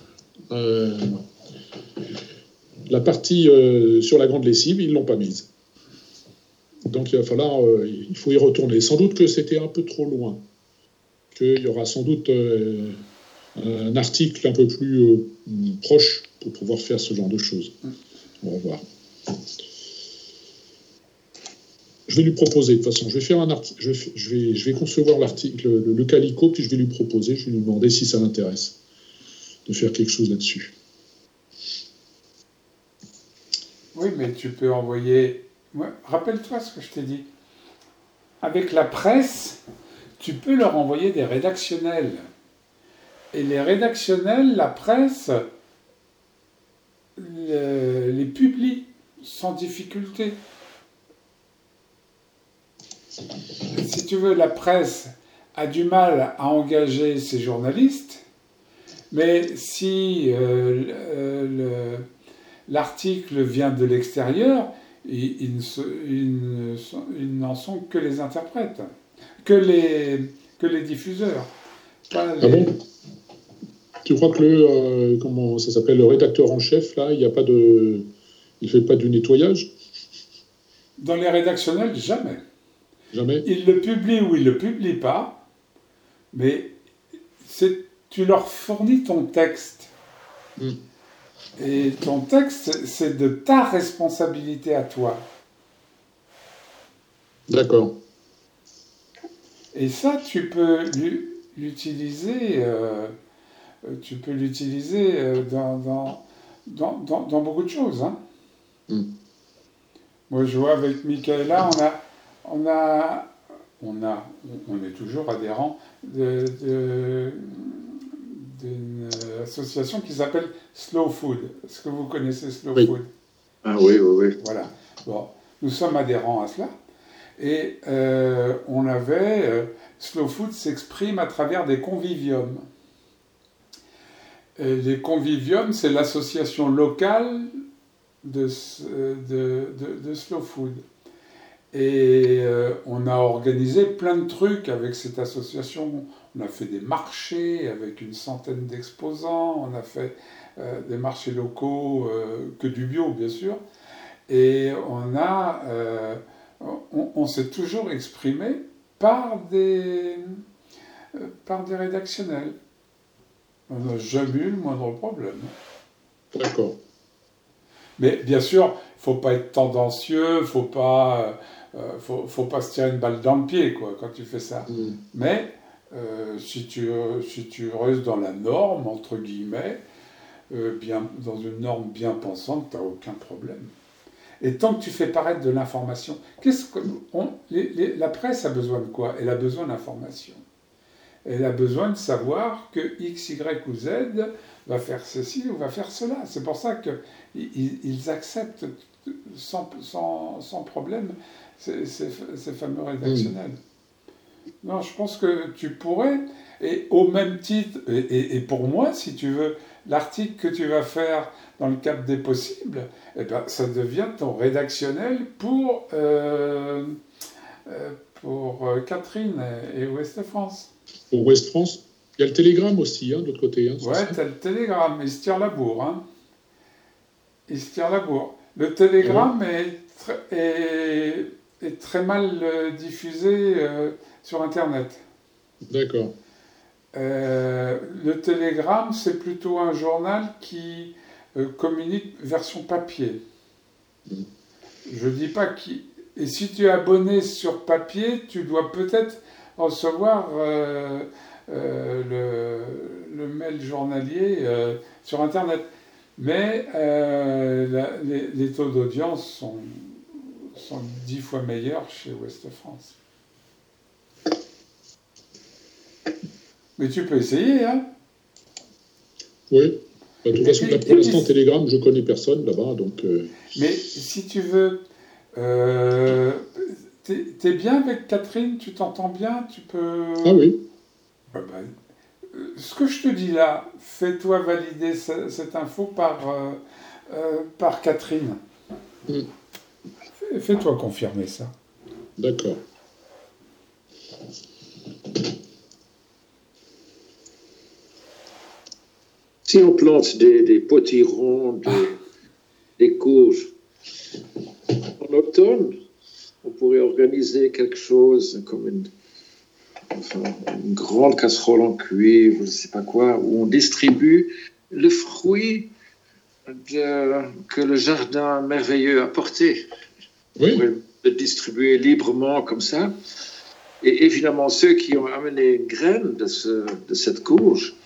sur la grande lessive, ils ne l'ont pas mise. Donc il faut y retourner. Sans doute que c'était un peu trop loin. Qu'il y aura sans doute un article un peu plus proche pour pouvoir faire ce genre de choses. On va voir. Je vais lui proposer, de toute façon, je vais faire un article, je vais concevoir l'article, le Calico, puis je vais lui proposer, je vais lui demander si ça l'intéresse de faire quelque chose là-dessus. Oui, mais tu peux envoyer... Ouais, rappelle-toi ce que je t'ai dit. Avec la presse, tu peux leur envoyer des rédactionnels. Et les rédactionnels, la presse les publie sans difficulté. Si tu veux, la presse a du mal à engager ses journalistes, mais si l'article vient de l'extérieur, ils n'en sont que les interprètes, que les diffuseurs. Ah bon ? Tu crois que comment ça s'appelle, le rédacteur en chef, là, il ne fait pas du nettoyage ? Dans les rédactionnels, jamais. Jamais ? Ils le publient ou ils ne le publient pas, mais tu leur fournis ton texte. Et ton texte, c'est de ta responsabilité à toi. D'accord. Et ça, tu peux l'utiliser dans beaucoup de choses. Hein. Moi, je vois avec Michaela, on est toujours adhérent d'une association qui s'appelle Slow Food. Est-ce que vous connaissez Slow Food ? Ah oui. Voilà. Bon, nous sommes adhérents à cela. Et on avait... Slow Food s'exprime à travers des conviviums. Et les conviviums, c'est l'association locale de Slow Food. Et on a organisé plein de trucs avec cette association. On a fait des marchés avec une centaine d'exposants. On a fait des marchés locaux, que du bio, bien sûr. Et on s'est toujours exprimé par des rédactionnels. On n'a jamais eu le moindre problème. D'accord. Mais bien sûr, il ne faut pas être tendancieux, il ne faut pas se tirer une balle dans le pied quoi, quand tu fais ça. Mais si tu restes dans la norme, entre guillemets, dans une norme bien pensante, tu n'as aucun problème. Et tant que tu fais paraître de l'information, la presse a besoin de quoi ? Elle a besoin d'information. Elle a besoin de savoir que X, Y ou Z va faire ceci ou va faire cela. C'est pour ça qu'ils acceptent sans problème ces fameux rédactionnels. Non, je pense que tu pourrais, et au même titre, et pour moi, si tu veux, l'article que tu vas faire dans le cadre des possibles, eh ben, ça devient ton rédactionnel pour Catherine et Ouest France. Pour Ouest France, il y a le Télégramme aussi, de l'autre côté. Ouais, tu as le Télégramme, il se tire la bourre. Hein. Il se tire la bourre. Le Télégramme est très mal diffusé sur Internet. D'accord. Le Télégramme, c'est plutôt un journal qui communique version papier. Je dis pas qui. Et si tu es abonné sur papier, tu dois peut-être recevoir le mail journalier sur Internet. Mais les taux d'audience sont 10 fois meilleurs chez Ouest France. Mais tu peux essayer, hein? Oui. De toute façon, pour l'instant, Telegram, je connais personne là-bas, donc... Mais si tu veux... t'es bien avec Catherine? Tu t'entends bien? Tu peux... Ah oui. Ce que je te dis là, fais-toi valider cette info par Catherine. Fais-toi confirmer ça. D'accord. Si on plante des potirons, des courges, en automne, on pourrait organiser quelque chose comme une grande casserole en cuivre, je ne sais pas quoi, où on distribue le fruit que le jardin merveilleux a porté. Oui. On pourrait le distribuer librement comme ça. Et évidemment, ceux qui ont amené une graine de cette courge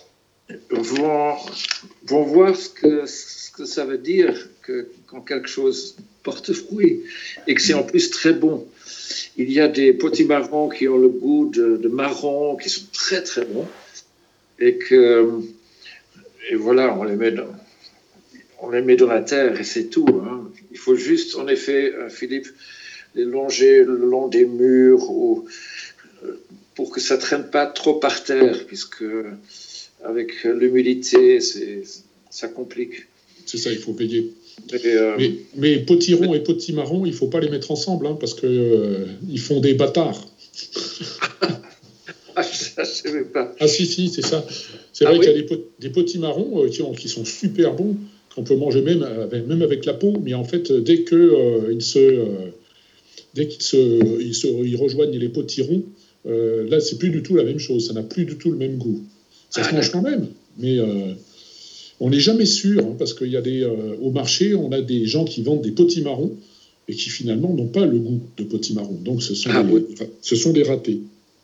vont voir ce que ça veut dire quand quelque chose porte fruit et que c'est en plus très bon. Il y a des potimarrons qui ont le goût de marron, qui sont très très bons et voilà, on les met dans la terre et c'est tout. Hein. Il faut juste, en effet, Philippe, les longer le long des murs pour que ça traîne pas trop par terre, puisque avec l'humidité, ça complique. C'est ça, il faut veiller. Mais potiron et potimarron, il ne faut pas les mettre ensemble, parce qu'ils font des bâtards. Je ne savais pas. Ah si, c'est ça. C'est vrai qu'il y a des potimarrons qui sont super bons, qu'on peut manger même avec la peau, mais en fait, dès qu'ils rejoignent les potirons, là, c'est plus du tout la même chose. Ça n'a plus du tout le même goût. Ça se mange quand même, mais on n'est jamais sûr, parce qu'il y a au marché, on a des gens qui vendent des potimarrons et qui finalement n'ont pas le goût de potimarron. Donc ce sont des ratés.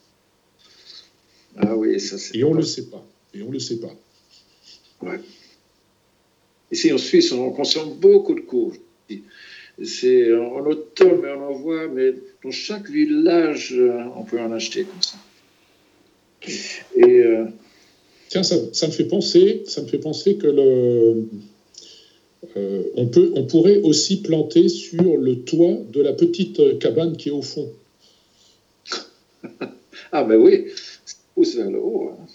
Ah oui, ça c'est. Et on ne le sait pas. Ouais. Ici en Suisse, on consomme beaucoup de courges. C'est en automne, mais on en voit, mais dans chaque village, on peut en acheter comme ça. Et tiens, ça me fait penser que on pourrait aussi planter sur le toit de la petite cabane qui est au fond. Ah ben oui, ça pousse vers le haut. Hein.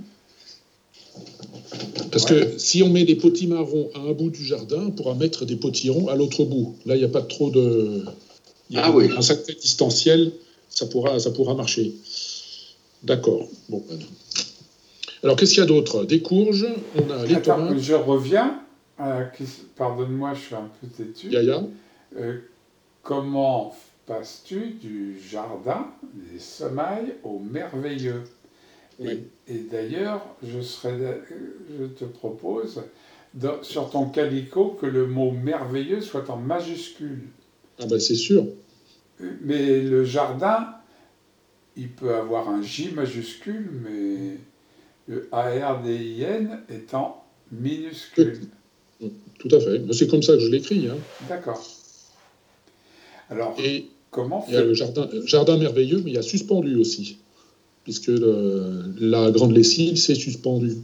Parce que si on met des potimarrons à un bout du jardin, on pourra mettre des potirons à l'autre bout. Là, il n'y a pas trop de... un sacré distanciel, ça pourra marcher. D'accord. Bon. Alors, qu'est-ce qu'il y a d'autre? Des courges, on a les tomates. Je reviens. Pardonne-moi, je suis un peu têtu. Yaya. Comment passes-tu du jardin, des semailles, au merveilleux? Oui. Et d'ailleurs, je te propose, sur ton calicot, que le mot merveilleux soit en majuscule. Ah ben c'est sûr. Mais le jardin, il peut avoir un J majuscule, mais le ARDIN est en minuscule. Tout à fait. C'est comme ça que je l'écris. Hein. D'accord. Alors, comment il y a le jardin merveilleux, mais il y a suspendu aussi, puisque la grande lessive, c'est suspendu.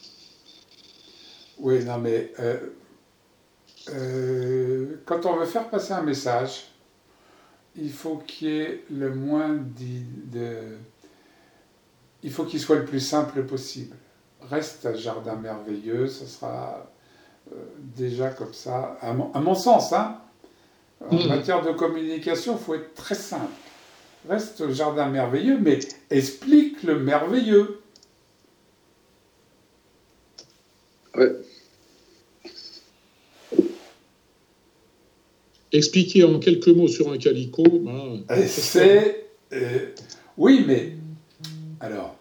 Oui, non, mais quand on veut faire passer un message, il faut qu'il y ait le moins il faut qu'il soit le plus simple possible. reste à Jardin Merveilleux, ça sera déjà comme ça, à mon sens, hein. En matière de communication, il faut être très simple. Reste au Jardin Merveilleux, mais explique le merveilleux. Ouais. Expliquer en quelques mots sur un calicot, oui, mais alors,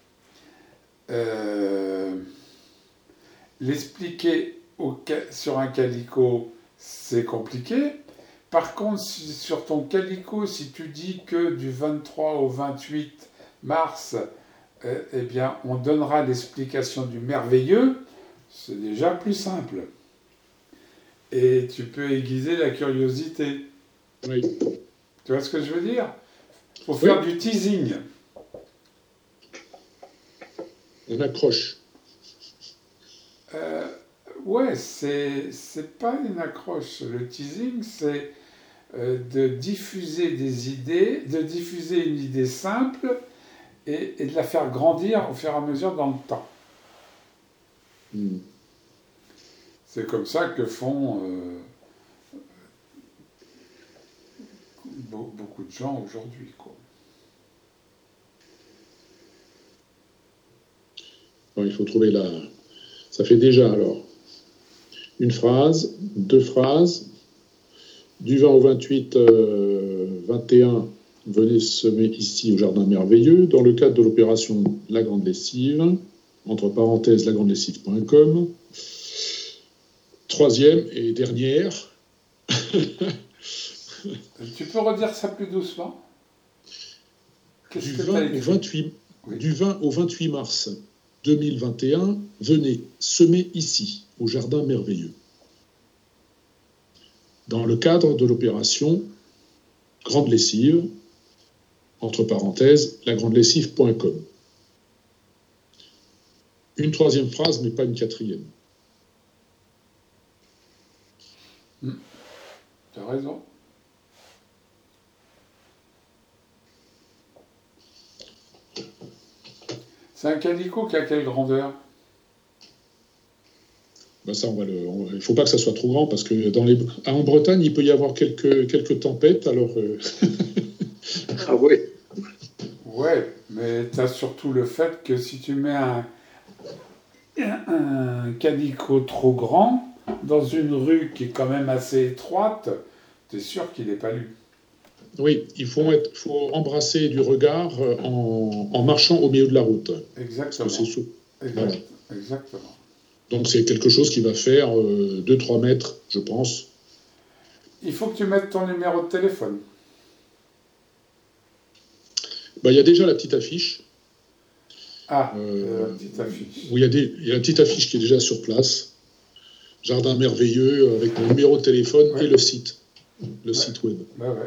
l'expliquer sur un calicot, c'est compliqué. Par contre, sur ton calicot, si tu dis que du 23 au 28 mars, eh bien, on donnera l'explication du merveilleux, c'est déjà plus simple. Et tu peux aiguiser la curiosité. Oui. Tu vois ce que je veux dire? Il faut faire du teasing. On accroche. Ouais, c'est pas une accroche. Le teasing, c'est de diffuser des idées, de diffuser une idée simple et de la faire grandir au fur et à mesure dans le temps. C'est comme ça que font beaucoup de gens aujourd'hui, quoi. Bon, il faut trouver la... Ça fait déjà, alors, une phrase, deux phrases. Du 20 au 28, 21, venez semer ici au Jardin Merveilleux, dans le cadre de l'opération La Grande Lessive, entre parenthèses, lagrandelessive.com. Troisième et dernière. Tu peux redire ça plus doucement? Du 20 au 28 mars 2021, venez semer ici, au Jardin Merveilleux, dans le cadre de l'opération Grande Lessive, entre parenthèses, lagrandelessive.com. Une troisième phrase, mais pas une quatrième. Tu as raison. C'est un calicot qui a quelle grandeur? Ben ça, il ne faut pas que ça soit trop grand, parce que en Bretagne, il peut y avoir quelques tempêtes, alors... Ah oui. Ouais, mais tu as surtout le fait que si tu mets un calicot trop grand dans une rue qui est quand même assez étroite, tu es sûr qu'il n'est pas lu. Oui, il faut embrasser du regard en marchant au milieu de la route. Exactement. Voilà. Exactement. Donc c'est quelque chose qui va faire 2-3 mètres, je pense. Il faut que tu mettes ton numéro de téléphone. Il y a déjà la petite affiche. La petite affiche. Où il y a la petite affiche qui est déjà sur place. Jardin Merveilleux, avec mon numéro de téléphone et le site. Le site web.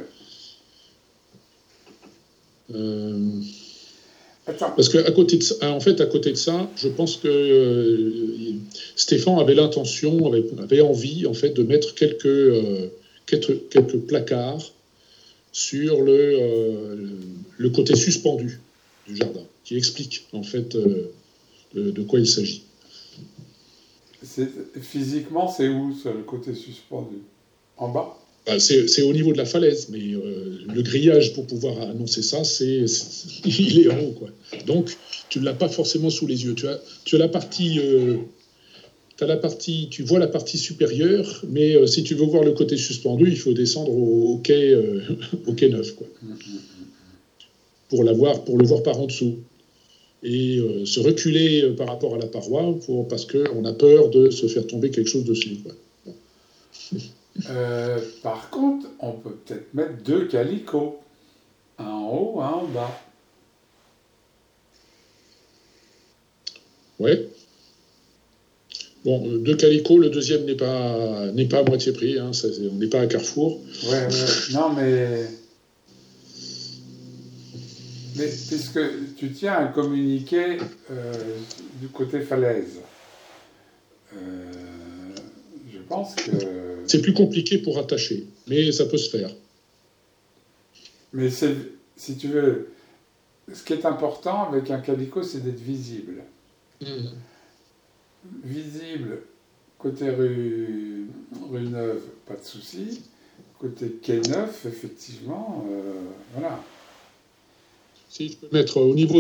Parce qu'à côté de ça, je pense que Stéphane avait l'intention, avait envie en fait de mettre quelques placards sur le côté suspendu du jardin, qui explique en fait de quoi il s'agit. Physiquement, c'est où ça, le côté suspendu? En bas? C'est au niveau de la falaise, mais le grillage pour pouvoir annoncer ça, il est en haut, quoi. Donc, tu ne l'as pas forcément sous les yeux. Tu as la partie, tu vois la partie supérieure, mais si tu veux voir le côté suspendu, il faut descendre au quai 9, quoi, pour le voir par en dessous. Et se reculer par rapport à la paroi, parce qu'on a peur de se faire tomber quelque chose dessus, quoi. Par contre, on peut peut-être mettre 2 calicots. Un en haut, un en bas. Ouais. Bon, 2 calicots, le deuxième n'est pas à moitié prix, hein, on n'est pas à Carrefour. Ouais. Non, mais puisque tu tiens un communiqué du côté falaise, je pense que... C'est plus compliqué pour attacher, mais ça peut se faire. Mais si tu veux, ce qui est important avec un calicot, c'est d'être visible. Mhm. Visible, côté rue Neuve, pas de souci. Côté quai Neuf, effectivement, voilà. Si je peux mettre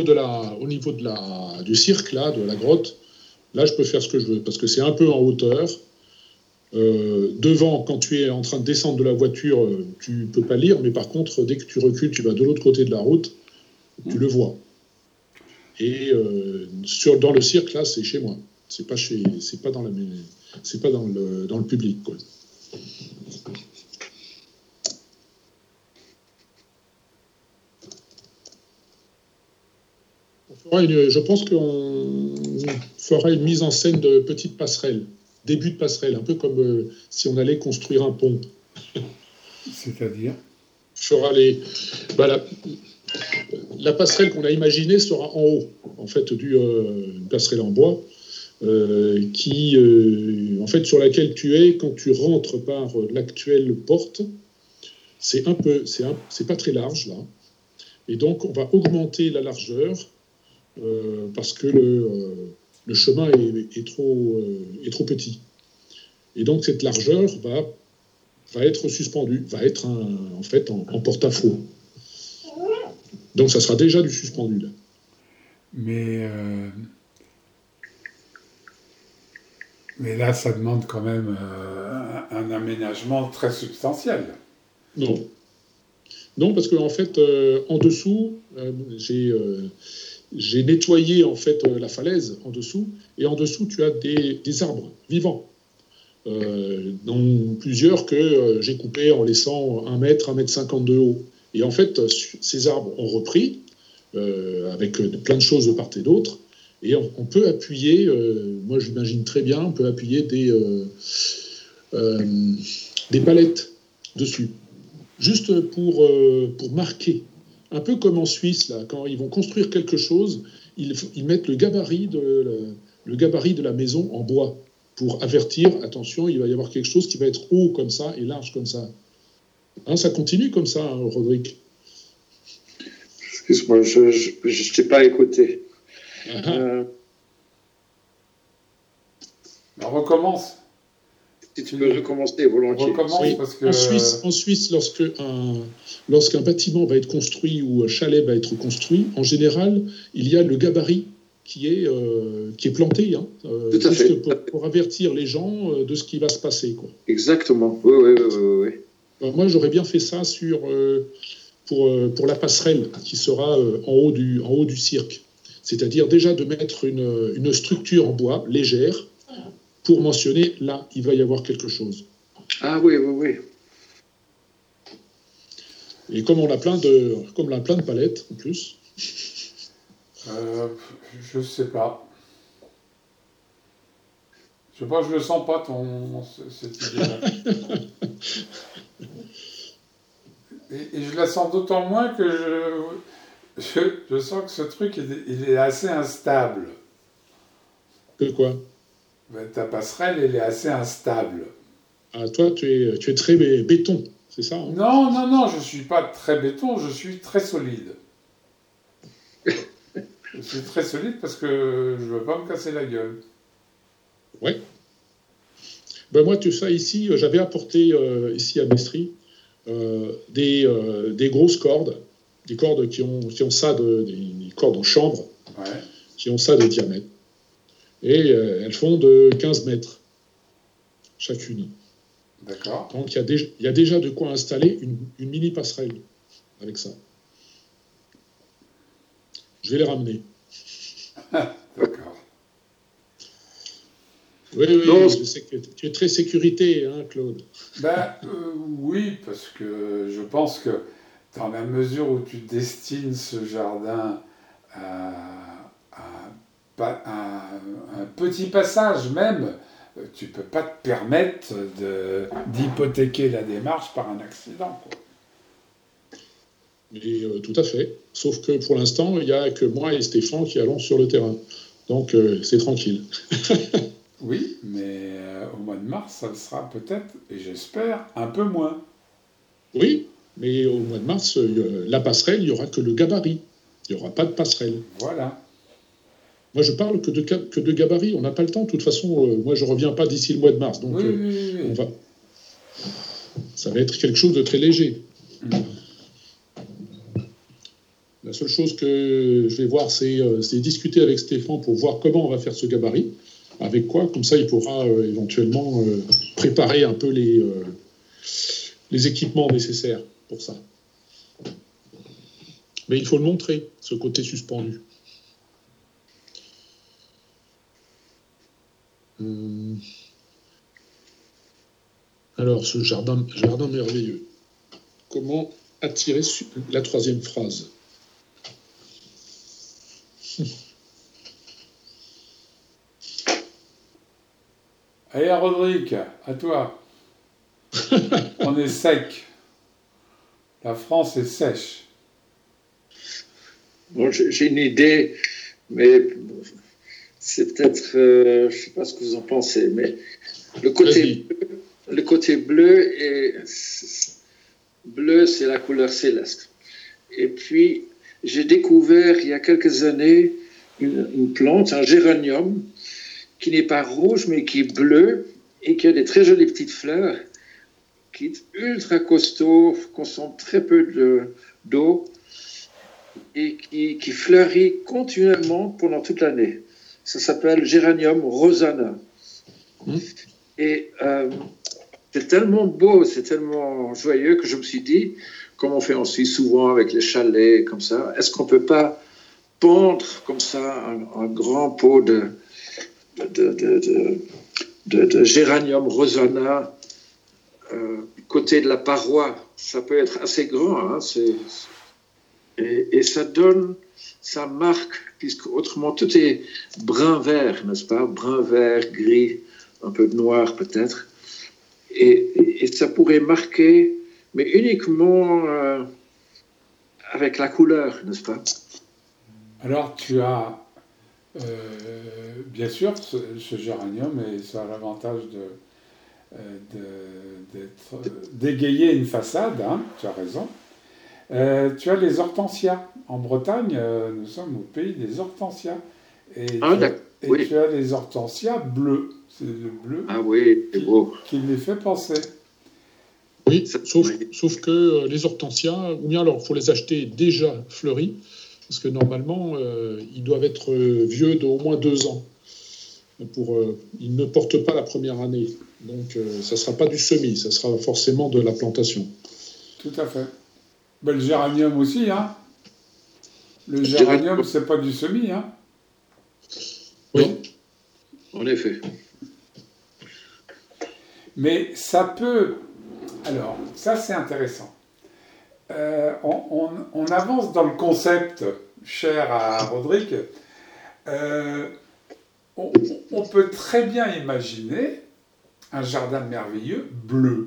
du cirque, là, de la grotte, là, je peux faire ce que je veux, parce que c'est un peu en hauteur. Devant, quand tu es en train de descendre de la voiture, tu peux pas lire, mais par contre, dès que tu recules, tu vas de l'autre côté de la route, tu le vois. Et dans le cirque, là, c'est chez moi. C'est pas dans le public, quoi. Je pense qu'on fera une mise en scène de petites passerelles, début de passerelle, un peu comme si on allait construire un pont. C'est-à-dire la passerelle qu'on a imaginée sera en haut, en fait, une passerelle en bois, en fait, sur laquelle tu es quand tu rentres par l'actuelle porte. C'est pas très large, là. Et donc, on va augmenter la largeur parce que le chemin est trop petit. Et donc, cette largeur va être suspendue, va être en fait en porte-à-faux. Donc, ça sera déjà du suspendu, là. Mais là, ça demande quand même un aménagement très substantiel. Non, parce qu'en fait, en dessous, j'ai nettoyé en fait la falaise en dessous, et en dessous, tu as des arbres vivants, dont plusieurs que j'ai coupés en laissant 1 mètre, 1,50 m de haut. Et en fait, ces arbres ont repris, avec plein de choses de part et d'autre, et on peut appuyer, moi j'imagine très bien, on peut appuyer des palettes dessus, juste pour marquer. Un peu comme en Suisse, là, quand ils vont construire quelque chose, ils mettent le gabarit de la maison en bois pour avertir, attention, il va y avoir quelque chose qui va être haut comme ça et large comme ça. Hein, ça continue comme ça, hein, Rodrigue. Excuse-moi, je ne t'ai pas écouté. On recommence. Si tu peux recommencer volontiers. Oui. Parce que... En Suisse, lorsqu'un bâtiment va être construit ou un chalet va être construit, en général, il y a le gabarit qui est planté, hein, tout à fait. Pour avertir les gens de ce qui va se passer, quoi. Exactement. Oui. Moi, j'aurais bien fait ça pour la passerelle qui sera en haut du cirque. C'est-à-dire déjà de mettre une structure en bois légère pour mentionner, là, il va y avoir quelque chose. Ah oui. Et comme on a plein de palettes, en plus. Je sais pas. Je le sens pas, cette idée-là. et je la sens d'autant moins que je sens que ce truc, il est assez instable. Que quoi ? Ta passerelle, elle est assez instable. Ah, toi, tu es très béton, c'est ça, hein ? Non, je suis pas très béton, je suis très solide. Je suis très solide parce que je veux pas me casser la gueule. Ouais. Ben moi, tu sais, ici, j'avais apporté, ici à Mestri, des grosses cordes, des cordes qui ont ça, des cordes en chanvre, ouais, qui ont ça de diamètre. Et elles font de 15 mètres chacune. D'accord. Donc il y a déjà de quoi installer une mini passerelle avec ça. Je vais les ramener. D'accord. Oui, je sais que tu es très sécurité, hein, Claude. Oui, parce que je pense que dans la mesure où tu destines ce jardin à un petit passage même, tu peux pas te permettre d'hypothéquer la démarche par un accident, quoi. Mais tout à fait. Sauf que pour l'instant, il n'y a que moi et Stéphane qui allons sur le terrain. Donc c'est tranquille. Oui, mais au mois de mars, ça le sera peut-être, et j'espère, un peu moins. Oui, mais au mois de mars, la passerelle, il n'y aura que le gabarit. Il n'y aura pas de passerelle. Voilà. Moi, je parle que de gabarit. On n'a pas le temps. De toute façon, moi, je ne reviens pas d'ici le mois de mars. Donc, oui. Ça va être quelque chose de très léger. La seule chose que je vais voir, c'est discuter avec Stéphane pour voir comment on va faire ce gabarit. Avec quoi, comme ça, il pourra éventuellement préparer un peu les équipements nécessaires pour ça. Mais il faut le montrer, ce côté suspendu. Alors, ce jardin merveilleux. Comment attirer la troisième phrase? Allez, Rodrigue, à toi. On est sec. La France est sèche. Bon, j'ai une idée, mais c'est peut-être, je ne sais pas ce que vous en pensez, mais le côté bleu, c'est la couleur céleste. Et puis, j'ai découvert il y a quelques années une plante, un géranium, qui n'est pas rouge, mais qui est bleu, et qui a des très jolies petites fleurs, qui est ultra costaud, consomme très peu d'eau, et qui fleurit continuellement pendant toute l'année. Ça s'appelle Géranium Rosanna. Et c'est tellement beau, c'est tellement joyeux que je me suis dit, comme on fait en Suisse souvent avec les chalets, comme ça, est-ce qu'on ne peut pas pondre comme ça un grand pot de Géranium Rosanna côté de la paroi? Ça peut être assez grand, hein, et ça marque, puisque autrement tout est brun-vert, n'est-ce pas? Brun-vert, gris, un peu de noir peut-être. Et ça pourrait marquer, mais uniquement avec la couleur, n'est-ce pas? Alors tu as, bien sûr, ce géranium, et ça a l'avantage d'égayer une façade, hein, tu as raison. Tu as les hortensias. En Bretagne, nous sommes au pays des hortensias. Et tu as les hortensias bleues. C'est le bleu c'est beau. Qui les fait penser. Oui, sauf que les hortensias, ou bien alors il faut les acheter déjà fleuris, parce que normalement, ils doivent être vieux d'au moins 2 ans. Ils ne portent pas la première année. Donc, ça ne sera pas du semis, ça sera forcément de la plantation. Tout à fait. Ben, le géranium aussi, hein. Le géranium, c'est pas du semis, hein. Oui. En effet. Mais ça peut... Alors, ça c'est intéressant. On avance dans le concept cher à Rodrigue. On peut très bien imaginer un jardin merveilleux bleu.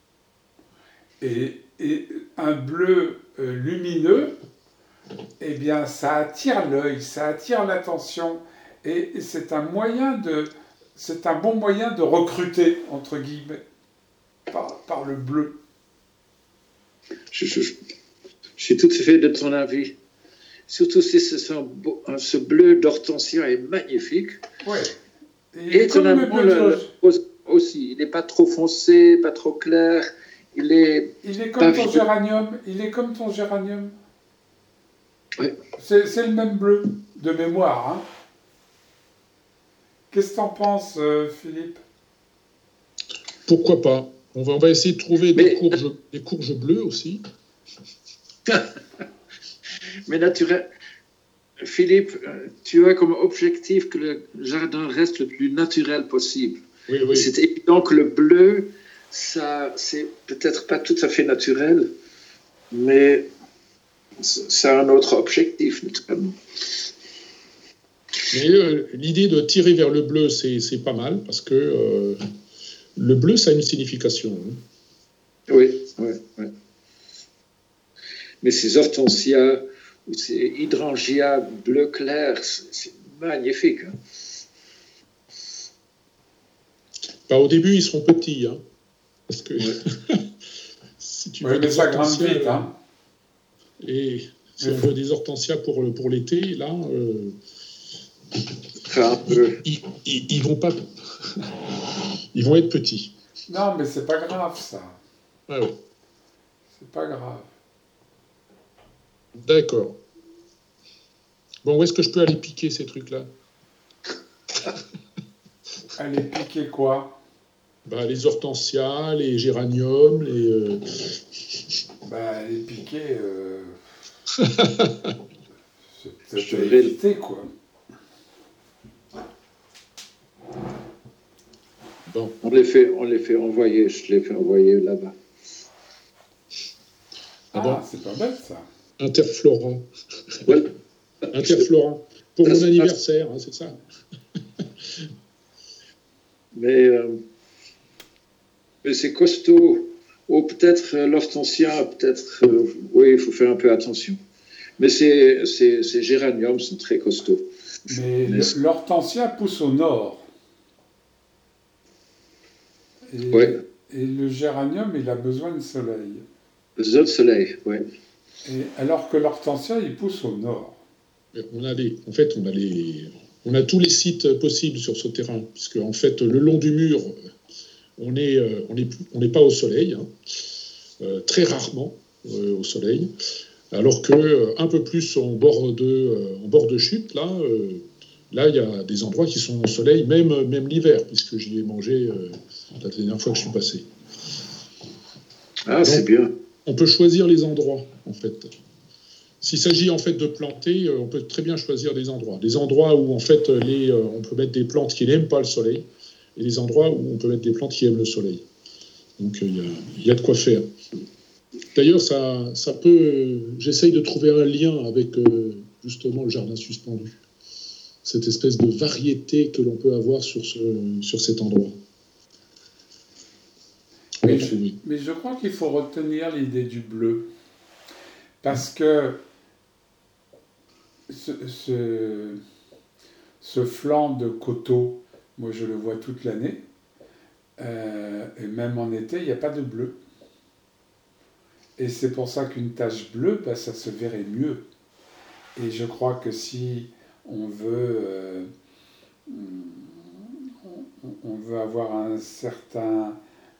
Et un bleu lumineux, eh bien, ça attire l'œil, ça attire l'attention. Et c'est un bon moyen de recruter, entre guillemets, par le bleu. Je suis tout à fait de ton avis. Surtout si ce bleu d'hortensia est magnifique. Oui. Et étonnamment, le rose aussi. Il n'est pas trop foncé, pas trop clair. Il est comme ton géranium. Il est comme ton géranium. Oui. C'est le même bleu, de mémoire, hein. Qu'est-ce que tu en penses, Philippe? Pourquoi pas? On va essayer de trouver des courges bleues aussi. Mais naturel. Philippe, tu as comme objectif que le jardin reste le plus naturel possible. Oui. C'est évident que le bleu, ça, c'est peut-être pas tout à fait naturel, mais c'est un autre objectif, naturellement. Mais l'idée de tirer vers le bleu, c'est pas mal, parce que le bleu, ça a une signification. Hein. Oui. Mais ces hortensias ou ces hydrangeas bleu clair, c'est magnifique. Hein. Au début, ils seront petits, hein, parce que si tu veux mais ça grimpe vite, hein. Et si on veut des hortensias pour l'été, là, Enfin, un peu. Ils vont pas. Ils vont être petits. Non, mais c'est pas grave, ça. Ah ouais. C'est pas grave. D'accord. Bon, où est-ce que je peux aller piquer ces trucs-là? Allez, piquer quoi? Bah, les hortensias, les géraniums, les. Allez, piquer. C'est Je peut-être à vais- éviter, quoi. Bon. On les fait envoyer, je les fais envoyer là-bas. Ah bon? C'est pas bête, ça. Interflora. Ouais. Interflora. Pour mon anniversaire, hein, c'est ça. Mais c'est costaud. Ou peut-être l'hortensia, peut-être. Oui, il faut faire un peu attention. Mais ces géraniums sont très costauds. Mais l'hortensia pousse au nord. Et, Ouais. et le géranium, il a besoin de soleil. Les autres soleil, oui. Et alors que l'hortensia, il pousse au nord. On a tous les sites possibles sur ce terrain, puisque en fait, le long du mur, on n'est pas au soleil, hein, très rarement au soleil, alors que un peu plus en bord de chute, là, il y a des endroits qui sont au soleil, même l'hiver, puisque j'y ai mangé la dernière fois que je suis passé. Ah, donc, c'est bien. On peut choisir les endroits, en fait. S'il s'agit en fait de planter, on peut très bien choisir des endroits. Des endroits où en fait on peut mettre des plantes qui n'aiment pas le soleil, et des endroits où on peut mettre des plantes qui aiment le soleil. Donc il y a de quoi faire. D'ailleurs, ça peut. J'essaye de trouver un lien avec justement le jardin suspendu. Cette espèce de variété que l'on peut avoir sur cet endroit. Mais je crois qu'il faut retenir l'idée du bleu. Parce que ce flanc de coteau, moi je le vois toute l'année, et même en été, il n'y a pas de bleu. Et c'est pour ça qu'une tache bleue, ça se verrait mieux. Et je crois que si on veut, on veut avoir un certain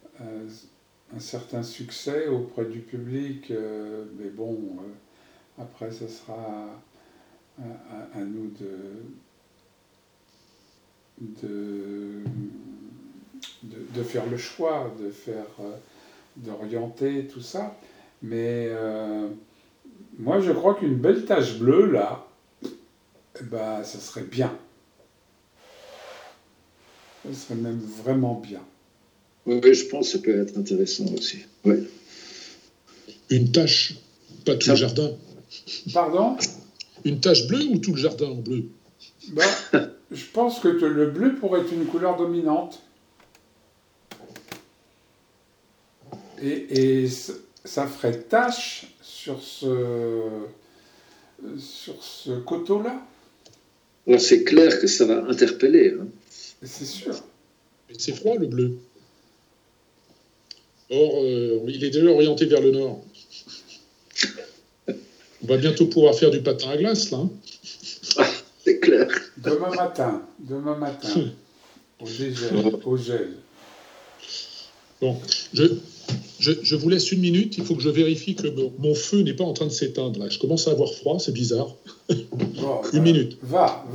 succès auprès du public, mais bon, après ce sera à nous de faire le choix, d'orienter tout ça. Mais moi je crois qu'une belle tache bleue là, ça serait bien. Ça serait même vraiment bien. Oui, je pense que ça peut être intéressant aussi. Ouais. Une tache, pas tout le jardin. Pardon? Une tache bleue ou tout le jardin en bleu? Je pense que le bleu pourrait être une couleur dominante. Et ça ferait tache sur ce coteau-là. Alors c'est clair que ça va interpeller. Hein. C'est sûr. Mais c'est froid le bleu. Or, il est déjà orienté vers le nord. On va bientôt pouvoir faire du patin à glace, là. Ah, c'est clair. Demain matin, au gel. Bon, je vous laisse une minute. Il faut que je vérifie que mon feu n'est pas en train de s'éteindre. Là, je commence à avoir froid, c'est bizarre. Bon, une minute. Va.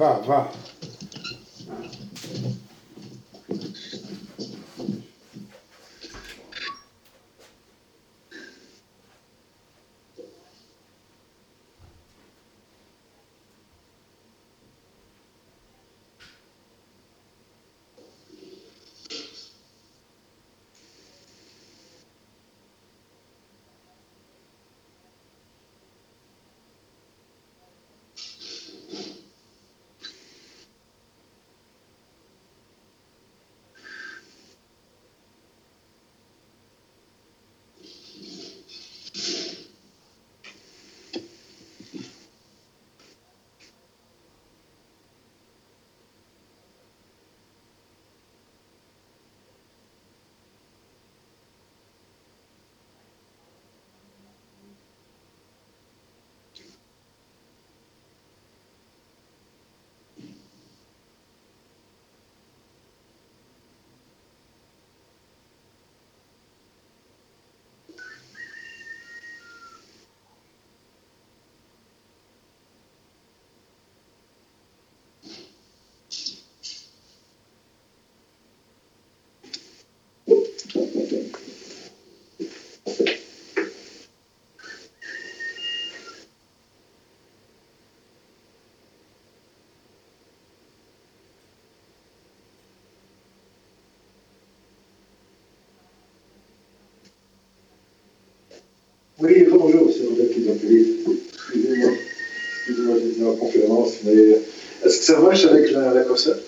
Oui, bonjour, c'est Robert qui t'appelle. Excusez-moi, j'étais en conférence, mais est-ce que ça marche avec la console?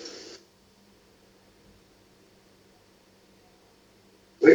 Oui.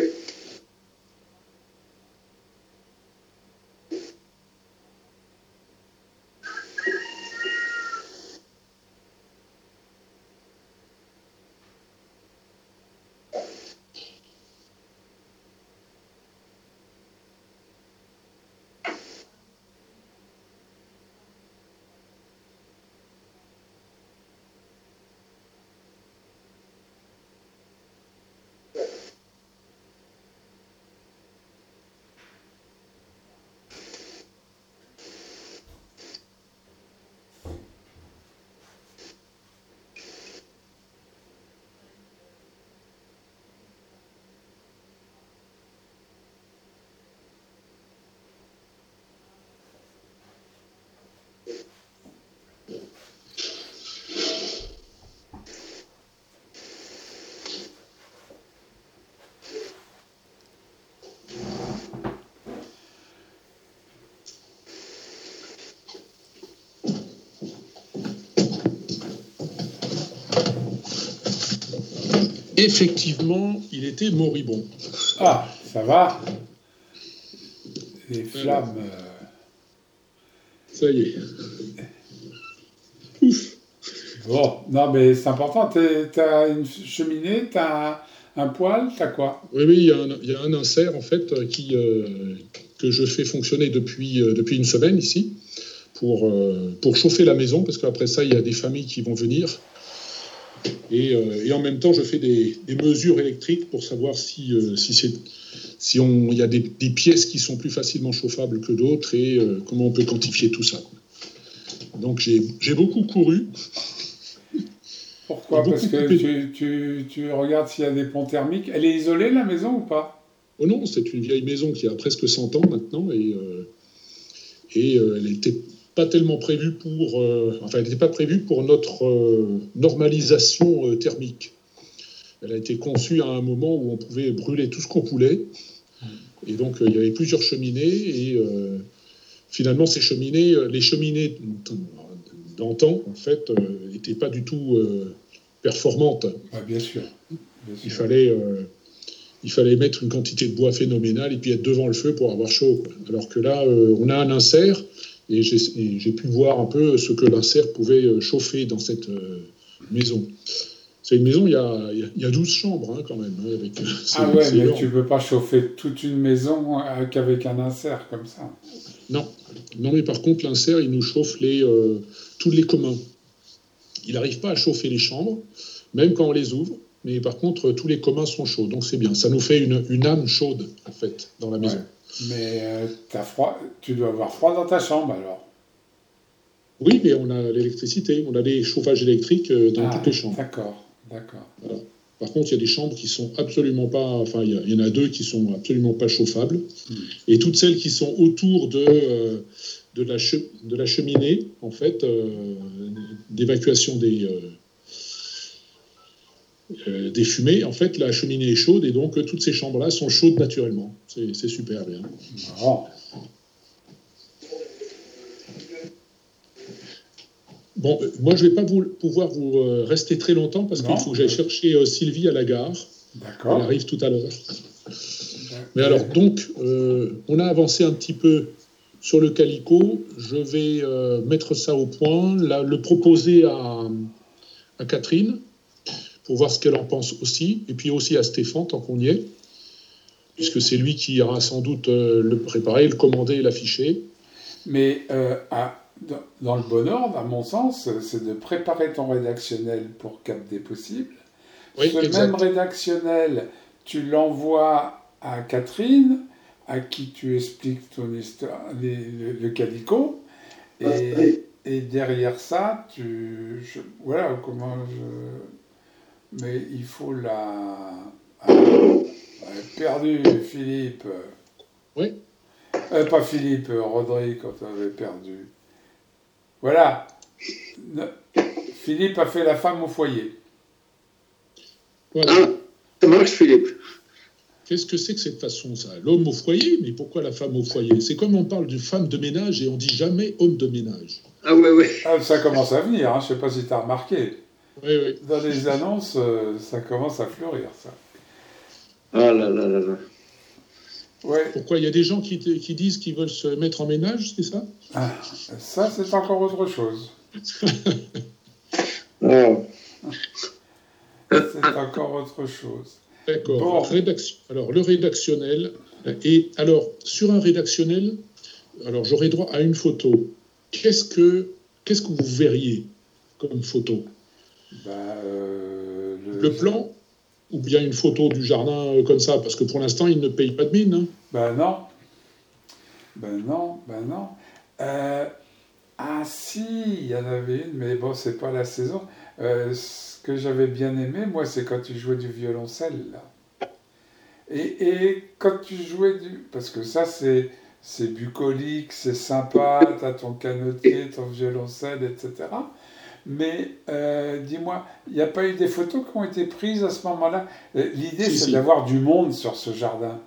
Effectivement, il était moribond. Ah, ça va. Les flammes. Ça y est. Ouf. Bon, non, mais c'est important. T'as une cheminée, t'as un poêle, t'as quoi? Oui, il y a un insert en fait que je fais fonctionner depuis une semaine ici pour chauffer la maison, parce qu'après ça, il y a des familles qui vont venir. Et en même temps, je fais des mesures électriques pour savoir si il y a des pièces qui sont plus facilement chauffables que d'autres et comment on peut quantifier tout ça. Donc j'ai beaucoup couru. Pourquoi? Parce que tu regardes s'il y a des ponts thermiques. Elle est isolée, la maison, ou pas? Oh non, c'est une vieille maison qui a presque 100 ans maintenant et elle n'était pas tellement prévue pour... elle n'était pas prévue pour notre normalisation thermique. Elle a été conçue à un moment où on pouvait brûler tout ce qu'on voulait. Et donc, il y avait plusieurs cheminées et finalement, les cheminées d'antan, en fait, n'étaient pas du tout performantes. Ah, bien sûr. Il fallait mettre une quantité de bois phénoménale et puis être devant le feu pour avoir chaud, quoi. Alors que là, on a un insert et j'ai pu voir un peu ce que l'insert pouvait chauffer dans cette maison. C'est une maison, il y a 12 chambres, hein, quand même. Avec, ah ouais, mais tu ne peux pas chauffer toute une maison qu'avec un insert comme ça. Non, mais par contre, l'insert, il nous chauffe tous les communs. Il n'arrive pas à chauffer les chambres, même quand on les ouvre, mais par contre, tous les communs sont chauds, donc c'est bien. Ça nous fait une âme chaude, en fait, dans la maison. Ouais. Mais t'as froid, tu dois avoir froid dans ta chambre, alors? Oui, mais on a l'électricité, on a des chauffages électriques dans toutes les chambres. D'accord. Voilà. Par contre, il y a des chambres qui sont absolument pas... Enfin, il y en a 2 qui sont absolument pas chauffables. Et toutes celles qui sont autour de la cheminée, en fait, d'évacuation des fumées, en fait, la cheminée est chaude et donc toutes ces chambres-là sont chaudes naturellement. C'est super bien. Oh. Bon, moi, je ne vais pas pouvoir vous rester très longtemps parce qu'il faut que j'aille chercher Sylvie à la gare. D'accord. Elle arrive tout à l'heure. Mais alors, donc, on a avancé un petit peu sur le Calico. Je vais mettre ça au point, le proposer à Catherine pour voir ce qu'elle en pense aussi, et puis aussi à Stéphane, tant qu'on y est, puisque c'est lui qui ira sans doute le préparer, le commander et l'afficher. Mais dans le bon ordre, à mon sens, c'est de préparer ton rédactionnel pour Cap des possibles. Oui, Ce exact. même rédactionnel, tu l'envoies à Catherine, à qui tu expliques ton histoire, le Calico, et derrière ça, voilà comment mais il faut perdu, Philippe. Oui. Pas Philippe, Rodrigue, quand on avait perdu. Voilà. Philippe a fait la femme au foyer. Voilà. Ah, ça marche, Philippe. Qu'est-ce que c'est que cette façon, ça? L'homme au foyer? Mais pourquoi la femme au foyer? C'est comme on parle de femme de ménage et on dit jamais homme de ménage. Ah ouais, ouais. Ah, ça commence à venir, hein. Je ne sais pas si tu as remarqué. Oui, oui. Dans les annonces, ça commence à fleurir, ça. Ah là là là là. Ouais. Pourquoi il y a des gens qui disent qu'ils veulent se mettre en ménage, c'est ça? Ah, ça, c'est encore autre chose. Ah. C'est encore autre chose. D'accord. Bon. Alors, le rédactionnel. Et alors, sur un rédactionnel, alors j'aurai droit à une photo. Qu'est-ce que vous verriez comme photo? Le plan ou bien une photo du jardin comme ça? Parce que pour l'instant, il ne paye pas de mine. Hein. Ben non. Ah si, il y en avait une, mais bon, c'est pas la saison. Ce que j'avais bien aimé, moi, c'est quand tu jouais du violoncelle, là. Et quand tu jouais parce que ça, c'est bucolique, c'est sympa, t'as ton canotier, ton violoncelle, etc. Mais dis-moi, il n'y a pas eu des photos qui ont été prises à ce moment-là? L'idée, c'est d'avoir du monde sur ce jardin.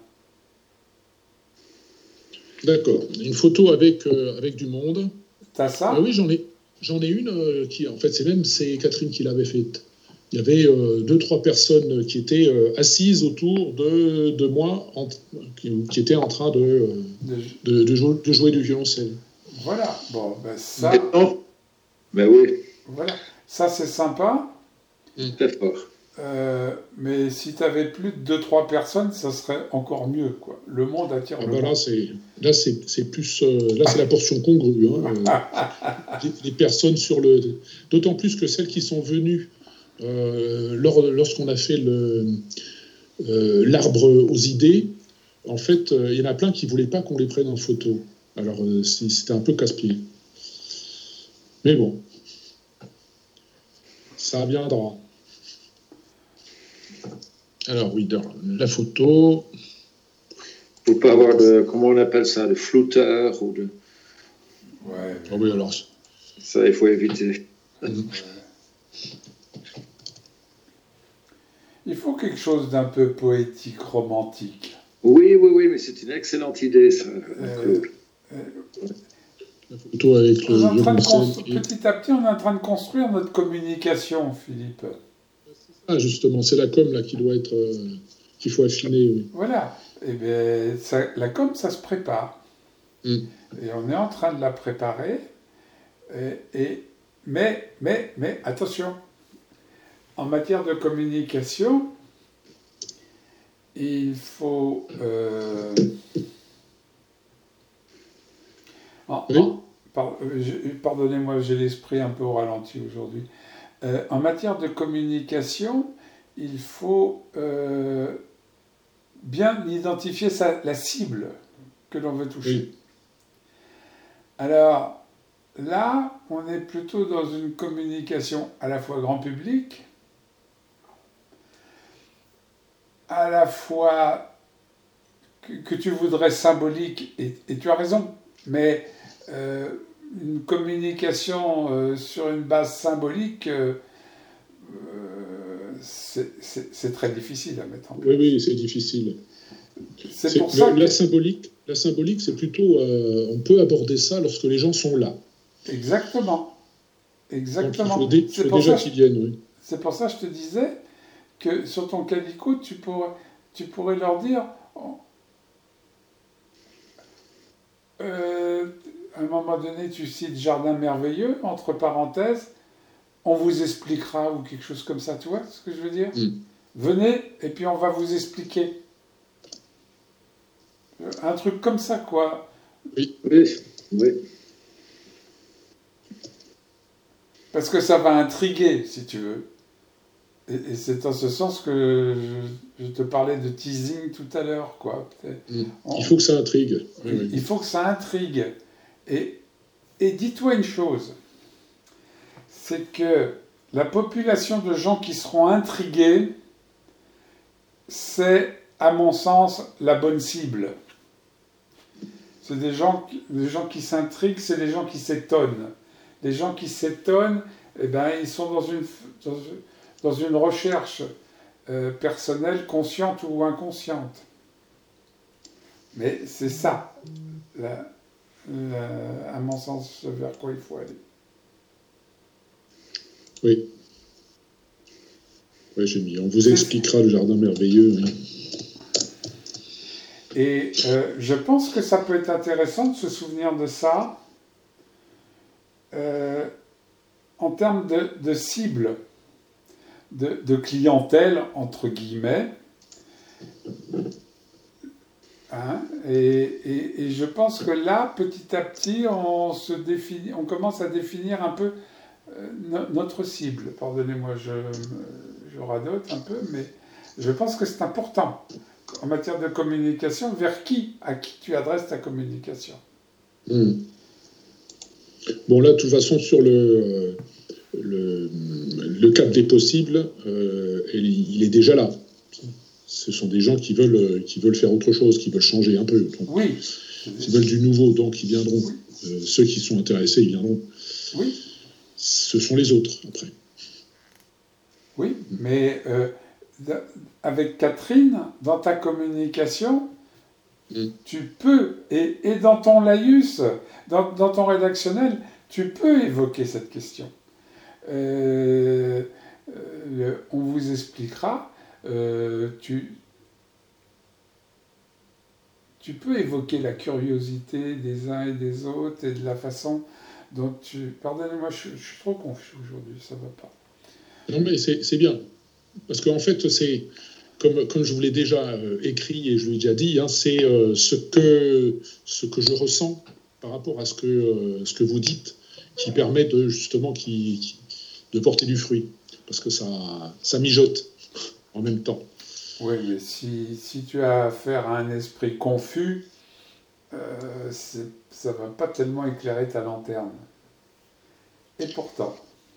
D'accord. Une photo avec du monde. T'as ça? Oui, j'en ai une qui, en fait, c'est Catherine qui l'avait faite. Il y avait 2-3 personnes qui étaient assises autour de moi, qui étaient en train de jouer du violoncelle. Voilà. Bon, ben ça. Ben oui. Voilà. Ça, c'est sympa. Très fort. Mais si tu avais plus de 2-3 personnes, ça serait encore mieux, quoi. Le monde attire le monde. Là, c'est plus... là, c'est la portion congrue. Hein, les personnes sur le... D'autant plus que celles qui sont venues lorsqu'on a fait l'arbre aux idées, en fait, il y en a plein qui ne voulaient pas qu'on les prenne en photo. Alors, c'était un peu casse-pied. Mais bon, ça viendra. Alors oui, la photo. Il ne faut pas avoir de, comment on appelle ça, de flouteur ou de... Ouais. Oh oui, alors. Ça, il faut éviter. Il faut quelque chose d'un peu poétique, romantique. Oui, mais c'est une excellente idée, ça, Claude. La photo avec le petit à petit, on est en train de construire notre communication, Philippe. Ah, justement, c'est la com là qui doit être qu'il faut affiner. Oui. Voilà. Et bien, la com, ça se prépare. Et on est en train de la préparer. Mais attention, en matière de communication, il faut... Pardonnez-moi, j'ai l'esprit un peu au ralenti aujourd'hui. En matière de communication, il faut bien identifier la cible que l'on veut toucher. Oui. Alors, là, on est plutôt dans une communication à la fois grand public, à la fois que tu voudrais symbolique, et tu as raison, mais une communication sur une base symbolique, c'est très difficile à mettre en place. Oui, c'est difficile. C'est pour ça que... La symbolique, c'est plutôt... on peut aborder ça lorsque les gens sont là. Exactement. Donc, il faut déjà qu'ils viennent, oui. C'est pour ça que je te disais que sur ton calicot, tu pourrais leur dire... à un moment donné, tu cites Jardin merveilleux, entre parenthèses, on vous expliquera, ou quelque chose comme ça, tu vois ce que je veux dire? Venez, et puis on va vous expliquer. Un truc comme ça, quoi. Oui. Parce que ça va intriguer, si tu veux. Et c'est en ce sens que je te parlais de teasing tout à l'heure, quoi. Il faut que ça intrigue. Il faut que ça intrigue. Et dis-toi une chose, c'est que la population de gens qui seront intrigués, c'est, à mon sens, la bonne cible. C'est des gens qui s'intriguent, c'est des gens qui s'étonnent. Les gens qui s'étonnent, eh ben, ils sont dans une recherche personnelle, consciente ou inconsciente. Mais c'est ça, à mon sens, vers quoi il faut aller. Oui. Oui, j'ai mis. On vous expliquera le jardin merveilleux. Oui. Et je pense que ça peut être intéressant de se souvenir de ça en termes de cible, de clientèle, entre guillemets. Hein, et je pense que là, petit à petit, on commence à définir un peu notre cible. Pardonnez-moi, je radote un peu, mais je pense que c'est important en matière de communication. À qui tu adresses ta communication? Bon, là, de toute façon, sur le cap des possibles, il est déjà là. Ce sont des gens qui veulent faire autre chose, qui veulent changer un peu. Donc, oui. Qui veulent du nouveau, donc ils viendront. Oui. Ceux qui sont intéressés, ils viendront. Oui. Ce sont les autres, après. Oui, mais avec Catherine, dans ta communication, tu peux, et dans ton laïus, dans ton rédactionnel, tu peux évoquer cette question. On vous expliquera. Tu peux évoquer la curiosité des uns et des autres et de la façon dont tu... Pardonnez-moi, je suis trop confus aujourd'hui, ça ne va pas. Non, mais c'est bien. Parce qu'en fait, c'est, comme je vous l'ai déjà écrit et je vous l'ai déjà dit, hein, c'est ce que je ressens par rapport à ce que vous dites qui permet de, justement, de porter du fruit. Parce que ça mijote en même temps. Oui, mais si tu as affaire à un esprit confus, ça ne va pas tellement éclairer ta lanterne. Et pourtant.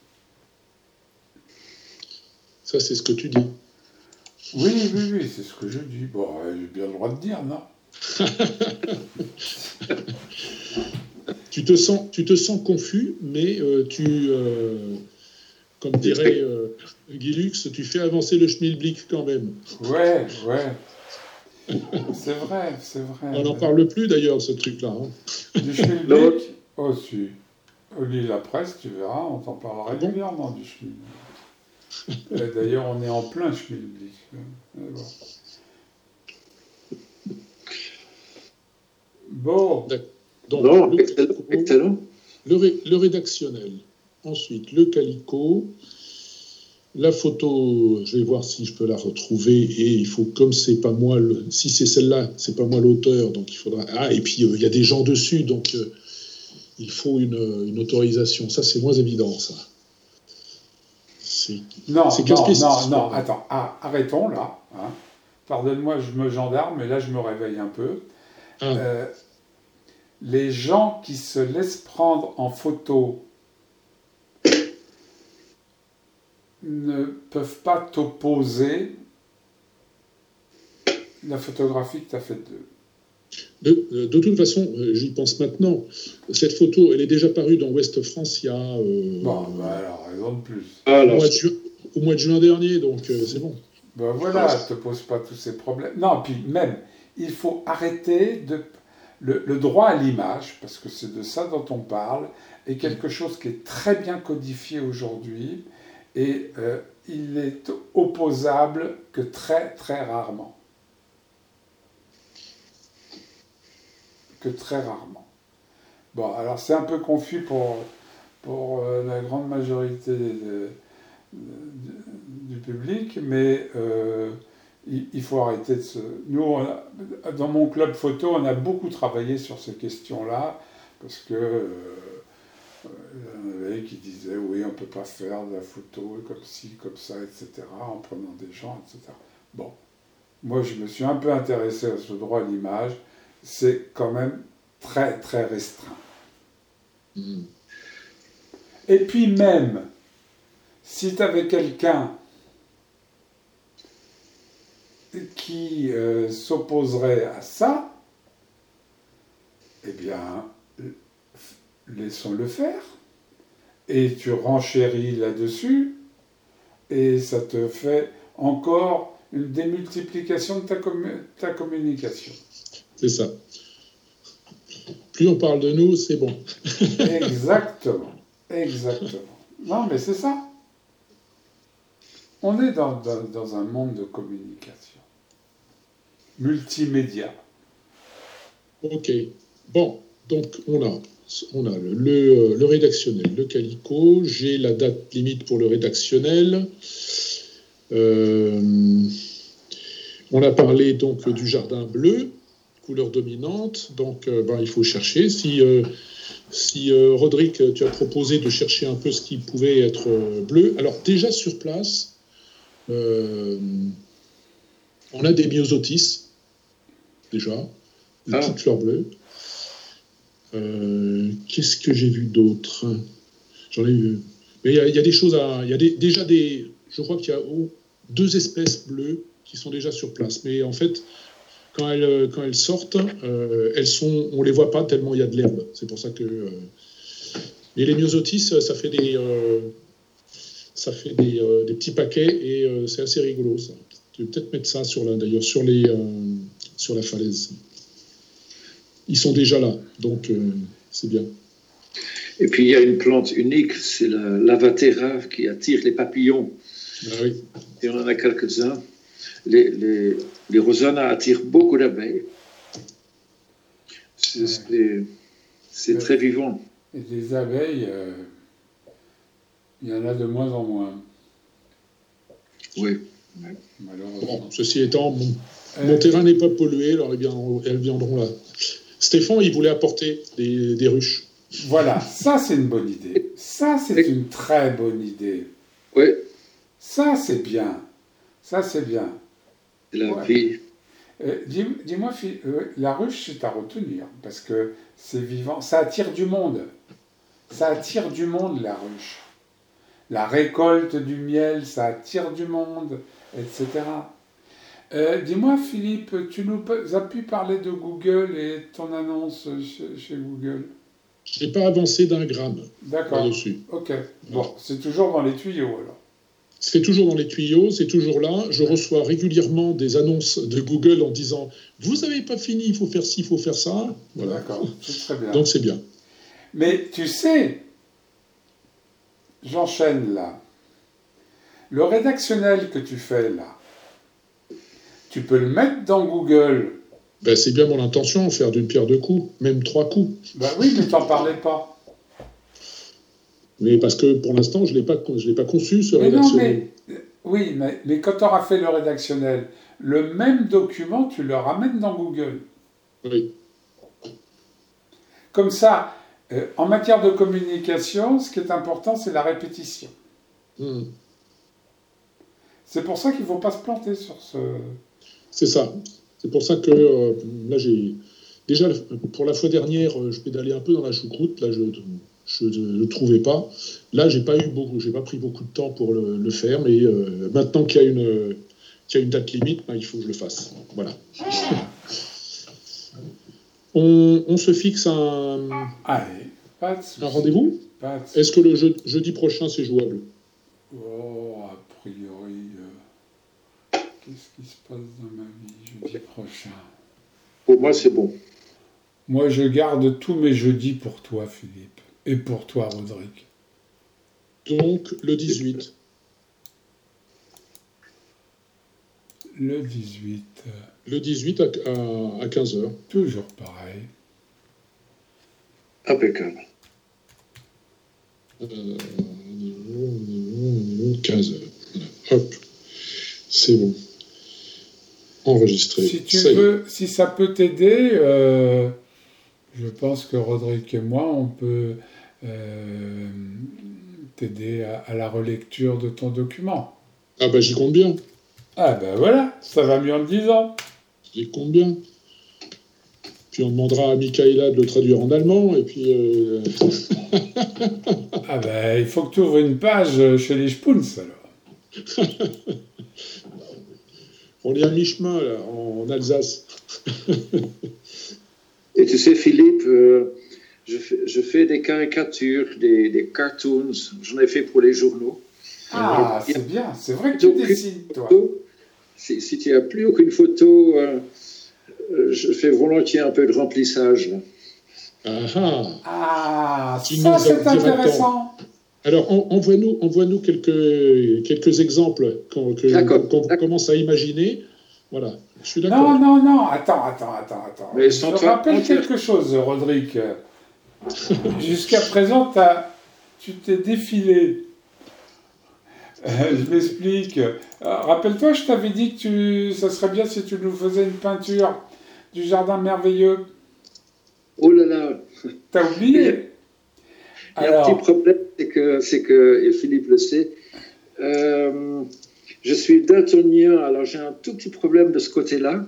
Ça, c'est ce que tu dis. Oui, c'est ce que je dis. Bon, j'ai bien le droit de dire, non? Tu te sens confus, mais comme dirait Guy Lux, tu fais avancer le schmilblick quand même. Ouais. C'est vrai. On n'en parle plus d'ailleurs, ce truc-là. Hein. Du schmilblick? Oh, si. Lis la presse, tu verras, on t'en parlera régulièrement du schmilblick. D'ailleurs, on est en plein schmilblick. Bon. Donc, non, excellent. Le rédactionnel. Ensuite, le calicot. La photo, je vais voir si je peux la retrouver. Et il faut, comme c'est pas moi, si c'est celle-là, c'est pas moi l'auteur, donc il faudra. Ah, et puis il y a des gens dessus, donc il faut une autorisation. Ça, c'est moins évident, ça. Non, attends, arrêtons là. Hein. Pardonne-moi, je me gendarme, mais là, je me réveille un peu. Les gens qui se laissent prendre en photo ne peuvent pas t'opposer la photographie que tu as faite d'eux. De toute façon, j'y pense maintenant. Cette photo, elle est déjà parue dans Ouest France il y a... alors, raison de plus. Au mois de juin dernier, donc c'est bon. Voilà, ne te pose pas tous ces problèmes. Non, puis même, il faut arrêter le droit à l'image, parce que c'est de ça dont on parle, est quelque chose qui est très bien codifié aujourd'hui, et il est opposable que très, très rarement. Bon, alors c'est un peu confus pour la grande majorité du public, mais il faut arrêter de se... Nous, dans mon club photo, on a beaucoup travaillé sur ces questions-là, parce que il y en avait qui disaient, oui, on ne peut pas faire de la photo comme ci, comme ça, etc., en prenant des gens, etc. Bon, moi, je me suis un peu intéressé à ce droit à l'image. C'est quand même très, très restreint. Et puis même, si tu avais quelqu'un qui s'opposerait à ça, eh bien, laissons-le faire. Et tu renchéris là-dessus, et ça te fait encore une démultiplication de ta communication. C'est ça. Plus on parle de nous, c'est bon. Exactement. Non, mais c'est ça. On est dans un monde de communication. Multimédia. Ok. Bon, donc on a le rédactionnel, le Calico. J'ai la date limite pour le rédactionnel. On a parlé donc du jardin bleu, couleur dominante. Donc il faut chercher. Si Rodrigue, tu as proposé de chercher un peu ce qui pouvait être bleu. Alors déjà sur place, on a des myosotis, déjà, des petites fleurs bleues. Qu'est-ce que j'ai vu d'autre? J'en ai vu. Mais il y a des choses il y a déjà des. Je crois qu'il y a 2 espèces bleues qui sont déjà sur place. Mais en fait, quand elles sortent, on les voit pas tellement il y a de l'herbe. C'est pour ça que. Mais les myosotis, ça fait des petits paquets et c'est assez rigolo ça. Tu peux peut-être mettre ça sur la falaise. Ils sont déjà là, donc c'est bien. Et puis il y a une plante unique, c'est la Lavaterra qui attire les papillons. Ah oui. Et on en a quelques-uns. Les rosanas attirent beaucoup d'abeilles. C'est très vivant. Et des abeilles, il y en a de moins en moins. Oui. Malheureusement. Bon, ceci étant, mon terrain n'est pas pollué, alors elles viendront là. Stéphane, il voulait apporter des ruches. Voilà, ça c'est une bonne idée. Ça c'est une très bonne idée. Oui. Ça c'est bien. C'est la vie. Dis-moi, la ruche c'est à retenir parce que c'est vivant. Ça attire du monde. Ça attire du monde la ruche. La récolte du miel, ça attire du monde, etc. Dis-moi, Philippe, tu nous as pu parler de Google et ton annonce chez Google? Je n'ai pas avancé d'un gramme. D'accord. Là-dessus. Ok. Bon, c'est toujours dans les tuyaux alors. C'est toujours dans les tuyaux, c'est toujours là. Je reçois régulièrement des annonces de Google en disant « Vous n'avez pas fini, il faut faire ci, il faut faire ça. » Voilà. D'accord, c'est très bien. Donc c'est bien. Mais tu sais, j'enchaîne là. Le rédactionnel que tu fais là, tu peux le mettre dans Google. Ben, c'est bien mon intention, faire d'une pierre 2 coups, même 3 coups. Ben oui, mais t'en parlais pas. Mais parce que pour l'instant, je l'ai pas conçu, ce rédactionnel. Oui, mais quand tu auras fait le rédactionnel, le même document, tu le ramènes dans Google. Oui. Comme ça, en matière de communication, ce qui est important, c'est la répétition. C'est pour ça qu'il ne faut pas se planter sur ce... C'est ça. C'est pour ça que là, j'ai... Déjà, pour la fois dernière, je pédalais un peu dans la choucroute. Là, je ne trouvais pas. Là, j'ai pas pris beaucoup de temps pour le faire, mais maintenant qu'il y a une date limite, il faut que je le fasse. Voilà. On se fixe un rendez-vous. Est-ce que le jeudi prochain, c'est jouable? Oh, a priori, qu'est-ce qui se passe dans ma vie jeudi prochain? Pour moi, c'est bon. Moi, je garde tous mes jeudis pour toi, Philippe. Et pour toi, Rodrigue. Donc, le 18. Le 18. Le 18 à 15h. Toujours pareil. Impeccable. 15h. Hop. C'est bon. Enregistré. Si tu veux, si ça peut t'aider, je pense que Rodrigue et moi, on peut t'aider à la relecture de ton document. Ah ben j'y compte bien. Ah ben voilà, ça va mieux en le disant. J'y compte bien. Puis on demandera à Michaela de le traduire en allemand, et puis... Ah ben, il faut que tu ouvres une page chez les Spoons, alors. On est à mi-chemin, là, en Alsace. Et tu sais, Philippe, je fais des caricatures, des cartoons. J'en ai fait pour les journaux. Ah, c'est bien. C'est vrai que tu dessines, toi. Si tu n'as plus aucune photo je fais volontiers un peu de remplissage. Là. Ah, ça c'est intéressant. Alors, envoie-nous quelques exemples qu'on commence à imaginer. Voilà, je suis d'accord. Non, attends. Mais je te rappelle quelque chose, Rodrigue. Jusqu'à présent, tu t'es défilé. Je m'explique. Rappelle-toi, je t'avais dit que ça serait bien si tu nous faisais une peinture du jardin merveilleux. Oh là là. T'as oublié? Il y a un petit problème, c'est que, et Philippe le sait, je suis daltonien, alors j'ai un tout petit problème de ce côté-là.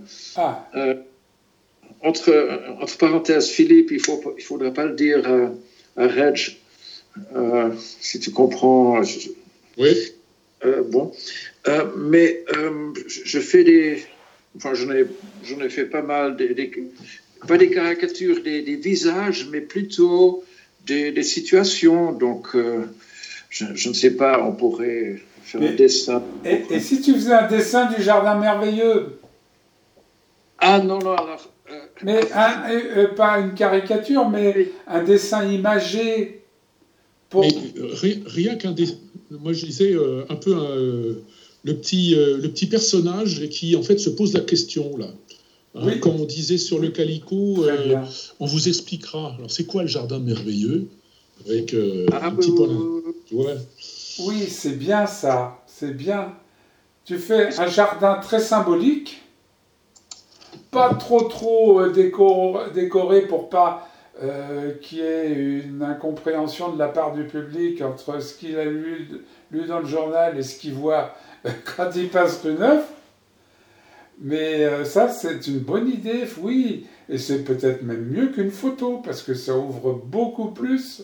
Entre parenthèses, Philippe, il ne faudrait pas le dire à Reg, si tu comprends. Oui. Bon. Mais je fais j'en ai fait pas mal, pas des caricatures des visages, mais plutôt des situations. Donc, je ne sais pas, on pourrait faire un dessin. Et si tu faisais un dessin du jardin merveilleux? Ah non, alors... mais pas une caricature, mais un dessin imagé. Mais rien qu'un dessin... Moi, je disais un peu le petit personnage qui, en fait, se pose la question, là. Oui. Comme on disait sur le calicot, on vous expliquera. Alors, c'est quoi le jardin merveilleux? Avec un petit point. Tu vois? Oui, c'est bien ça. C'est bien. Tu fais un jardin très symbolique, pas trop décoré pour pas qu'il y ait une incompréhension de la part du public entre ce qu'il a lu dans le journal et ce qu'il voit quand il passe rue Neuf. Mais ça, c'est une bonne idée, oui. Et c'est peut-être même mieux qu'une photo, parce que ça ouvre beaucoup plus,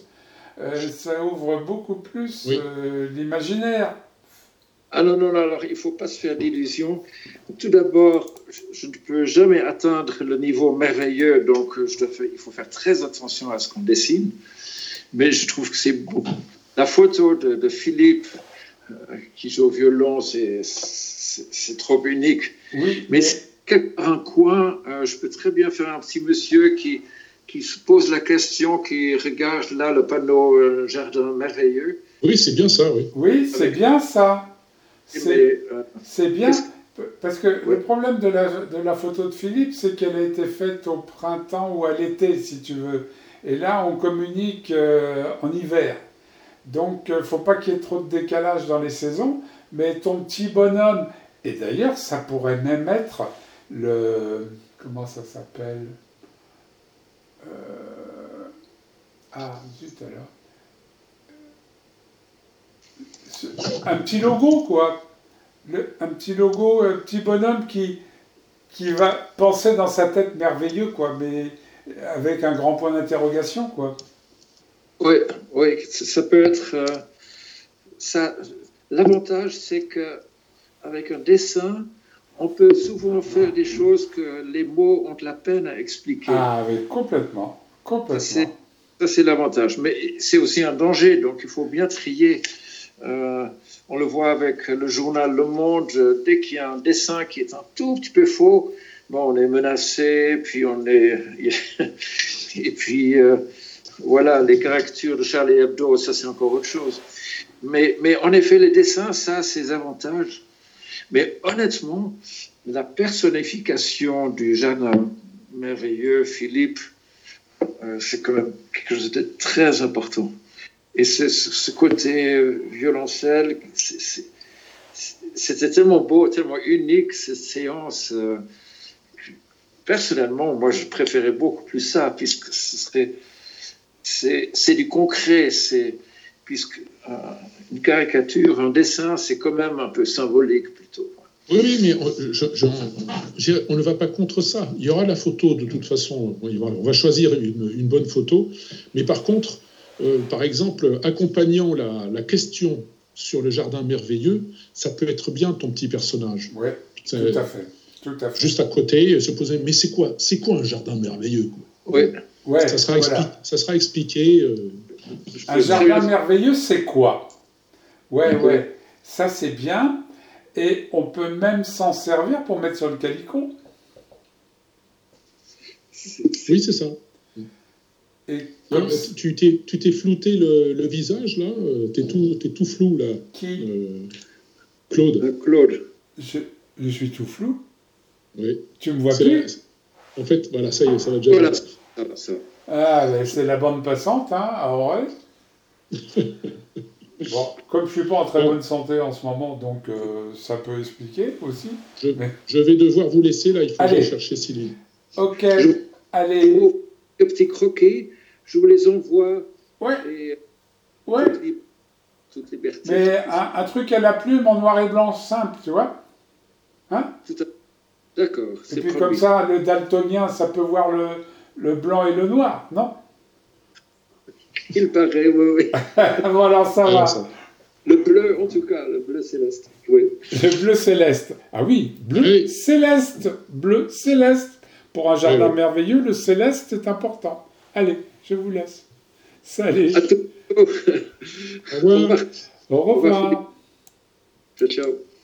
oui. L'imaginaire. Ah non, alors il ne faut pas se faire d'illusions. Tout d'abord, je ne peux jamais atteindre le niveau merveilleux, donc il faut faire très attention à ce qu'on dessine. Mais je trouve que c'est beau. La photo de Philippe, qui joue au violon, c'est trop unique. Oui, mais quelque part un coin, je peux très bien faire un petit monsieur qui se pose la question, qui regarde là le panneau jardin merveilleux. Oui, c'est bien ça, oui. Oui, c'est bien ça. C'est bien, parce que le problème de la photo de Philippe, c'est qu'elle a été faite au printemps ou à l'été, si tu veux. Et là, on communique en hiver. Donc, il ne faut pas qu'il y ait trop de décalage dans les saisons. Mais ton petit bonhomme, et d'ailleurs, ça pourrait même être comment ça s'appelle? Zut alors. Un petit logo, quoi. Un petit logo, un petit bonhomme qui va penser dans sa tête merveilleux, quoi, mais avec un grand point d'interrogation, quoi. Oui, ça peut être... ça. L'avantage, c'est qu'avec un dessin, on peut souvent faire des choses que les mots ont de la peine à expliquer. Ah oui, complètement. Ça, c'est l'avantage. Mais c'est aussi un danger, donc il faut bien trier. On le voit avec le journal Le Monde, dès qu'il y a un dessin qui est un tout petit peu faux, on est menacé, puis on est... Et puis, voilà, les caricatures de Charlie Hebdo, ça c'est encore autre chose. Mais en effet, les dessins, ça a ses avantages. Mais honnêtement, la personnification du jardin merveilleux, Philippe, c'est quand même quelque chose de très important. Et ce côté violoncelle, c'était tellement beau, tellement unique, cette séance. Personnellement, moi, je préférais beaucoup plus ça, puisque c'est du concret, puisque une caricature, un dessin, c'est quand même un peu symbolique plutôt. Oui, mais on ne va pas contre ça. Il y aura la photo de toute façon. On va choisir une bonne photo. Mais par contre, par exemple, accompagnant la question sur le jardin merveilleux, ça peut être bien ton petit personnage. Oui, tout à fait. Juste à côté, se poser, mais c'est quoi un jardin merveilleux, quoi. Oui. Ça sera expliqué. Un jardin merveilleux, c'est quoi? Ouais. Ça, c'est bien. Et on peut même s'en servir pour mettre sur le calicot. Oui, c'est ça. Et Là, comme... tu t'es flouté le visage, là. T'es tout flou, là. Qui Claude. Claude. Je suis tout flou. Oui. Tu me vois C'est plus. En fait, voilà, ça y est, ça va déjà. Voilà, ça. Ah, ben c'est la bande passante, hein, à Auray. Bon, comme je suis pas en très bonne santé en ce moment, donc ça peut expliquer aussi. Je vais devoir vous laisser, là, il faut que Allez. j'aille chercher Céline. Ok, Je allez. vous un petit croquis, je vous les envoie. Ouais, Et ouais. toute liberté. Mais un truc à la plume en noir et blanc simple, tu vois. Hein? D'accord. Et C'est puis promis. comme ça, le daltonien, ça peut voir le blanc et le noir, non? Il paraît, oui. Voilà, ça va. Ça. Le bleu, en tout cas, le bleu céleste. Oui. Le bleu céleste. Ah oui, bleu Oui. céleste. Bleu céleste. Pour un jardin Oui. merveilleux, le céleste est important. Allez, je vous laisse. Salut. À tout. Au revoir. Au revoir. Au revoir. Ciao, ciao.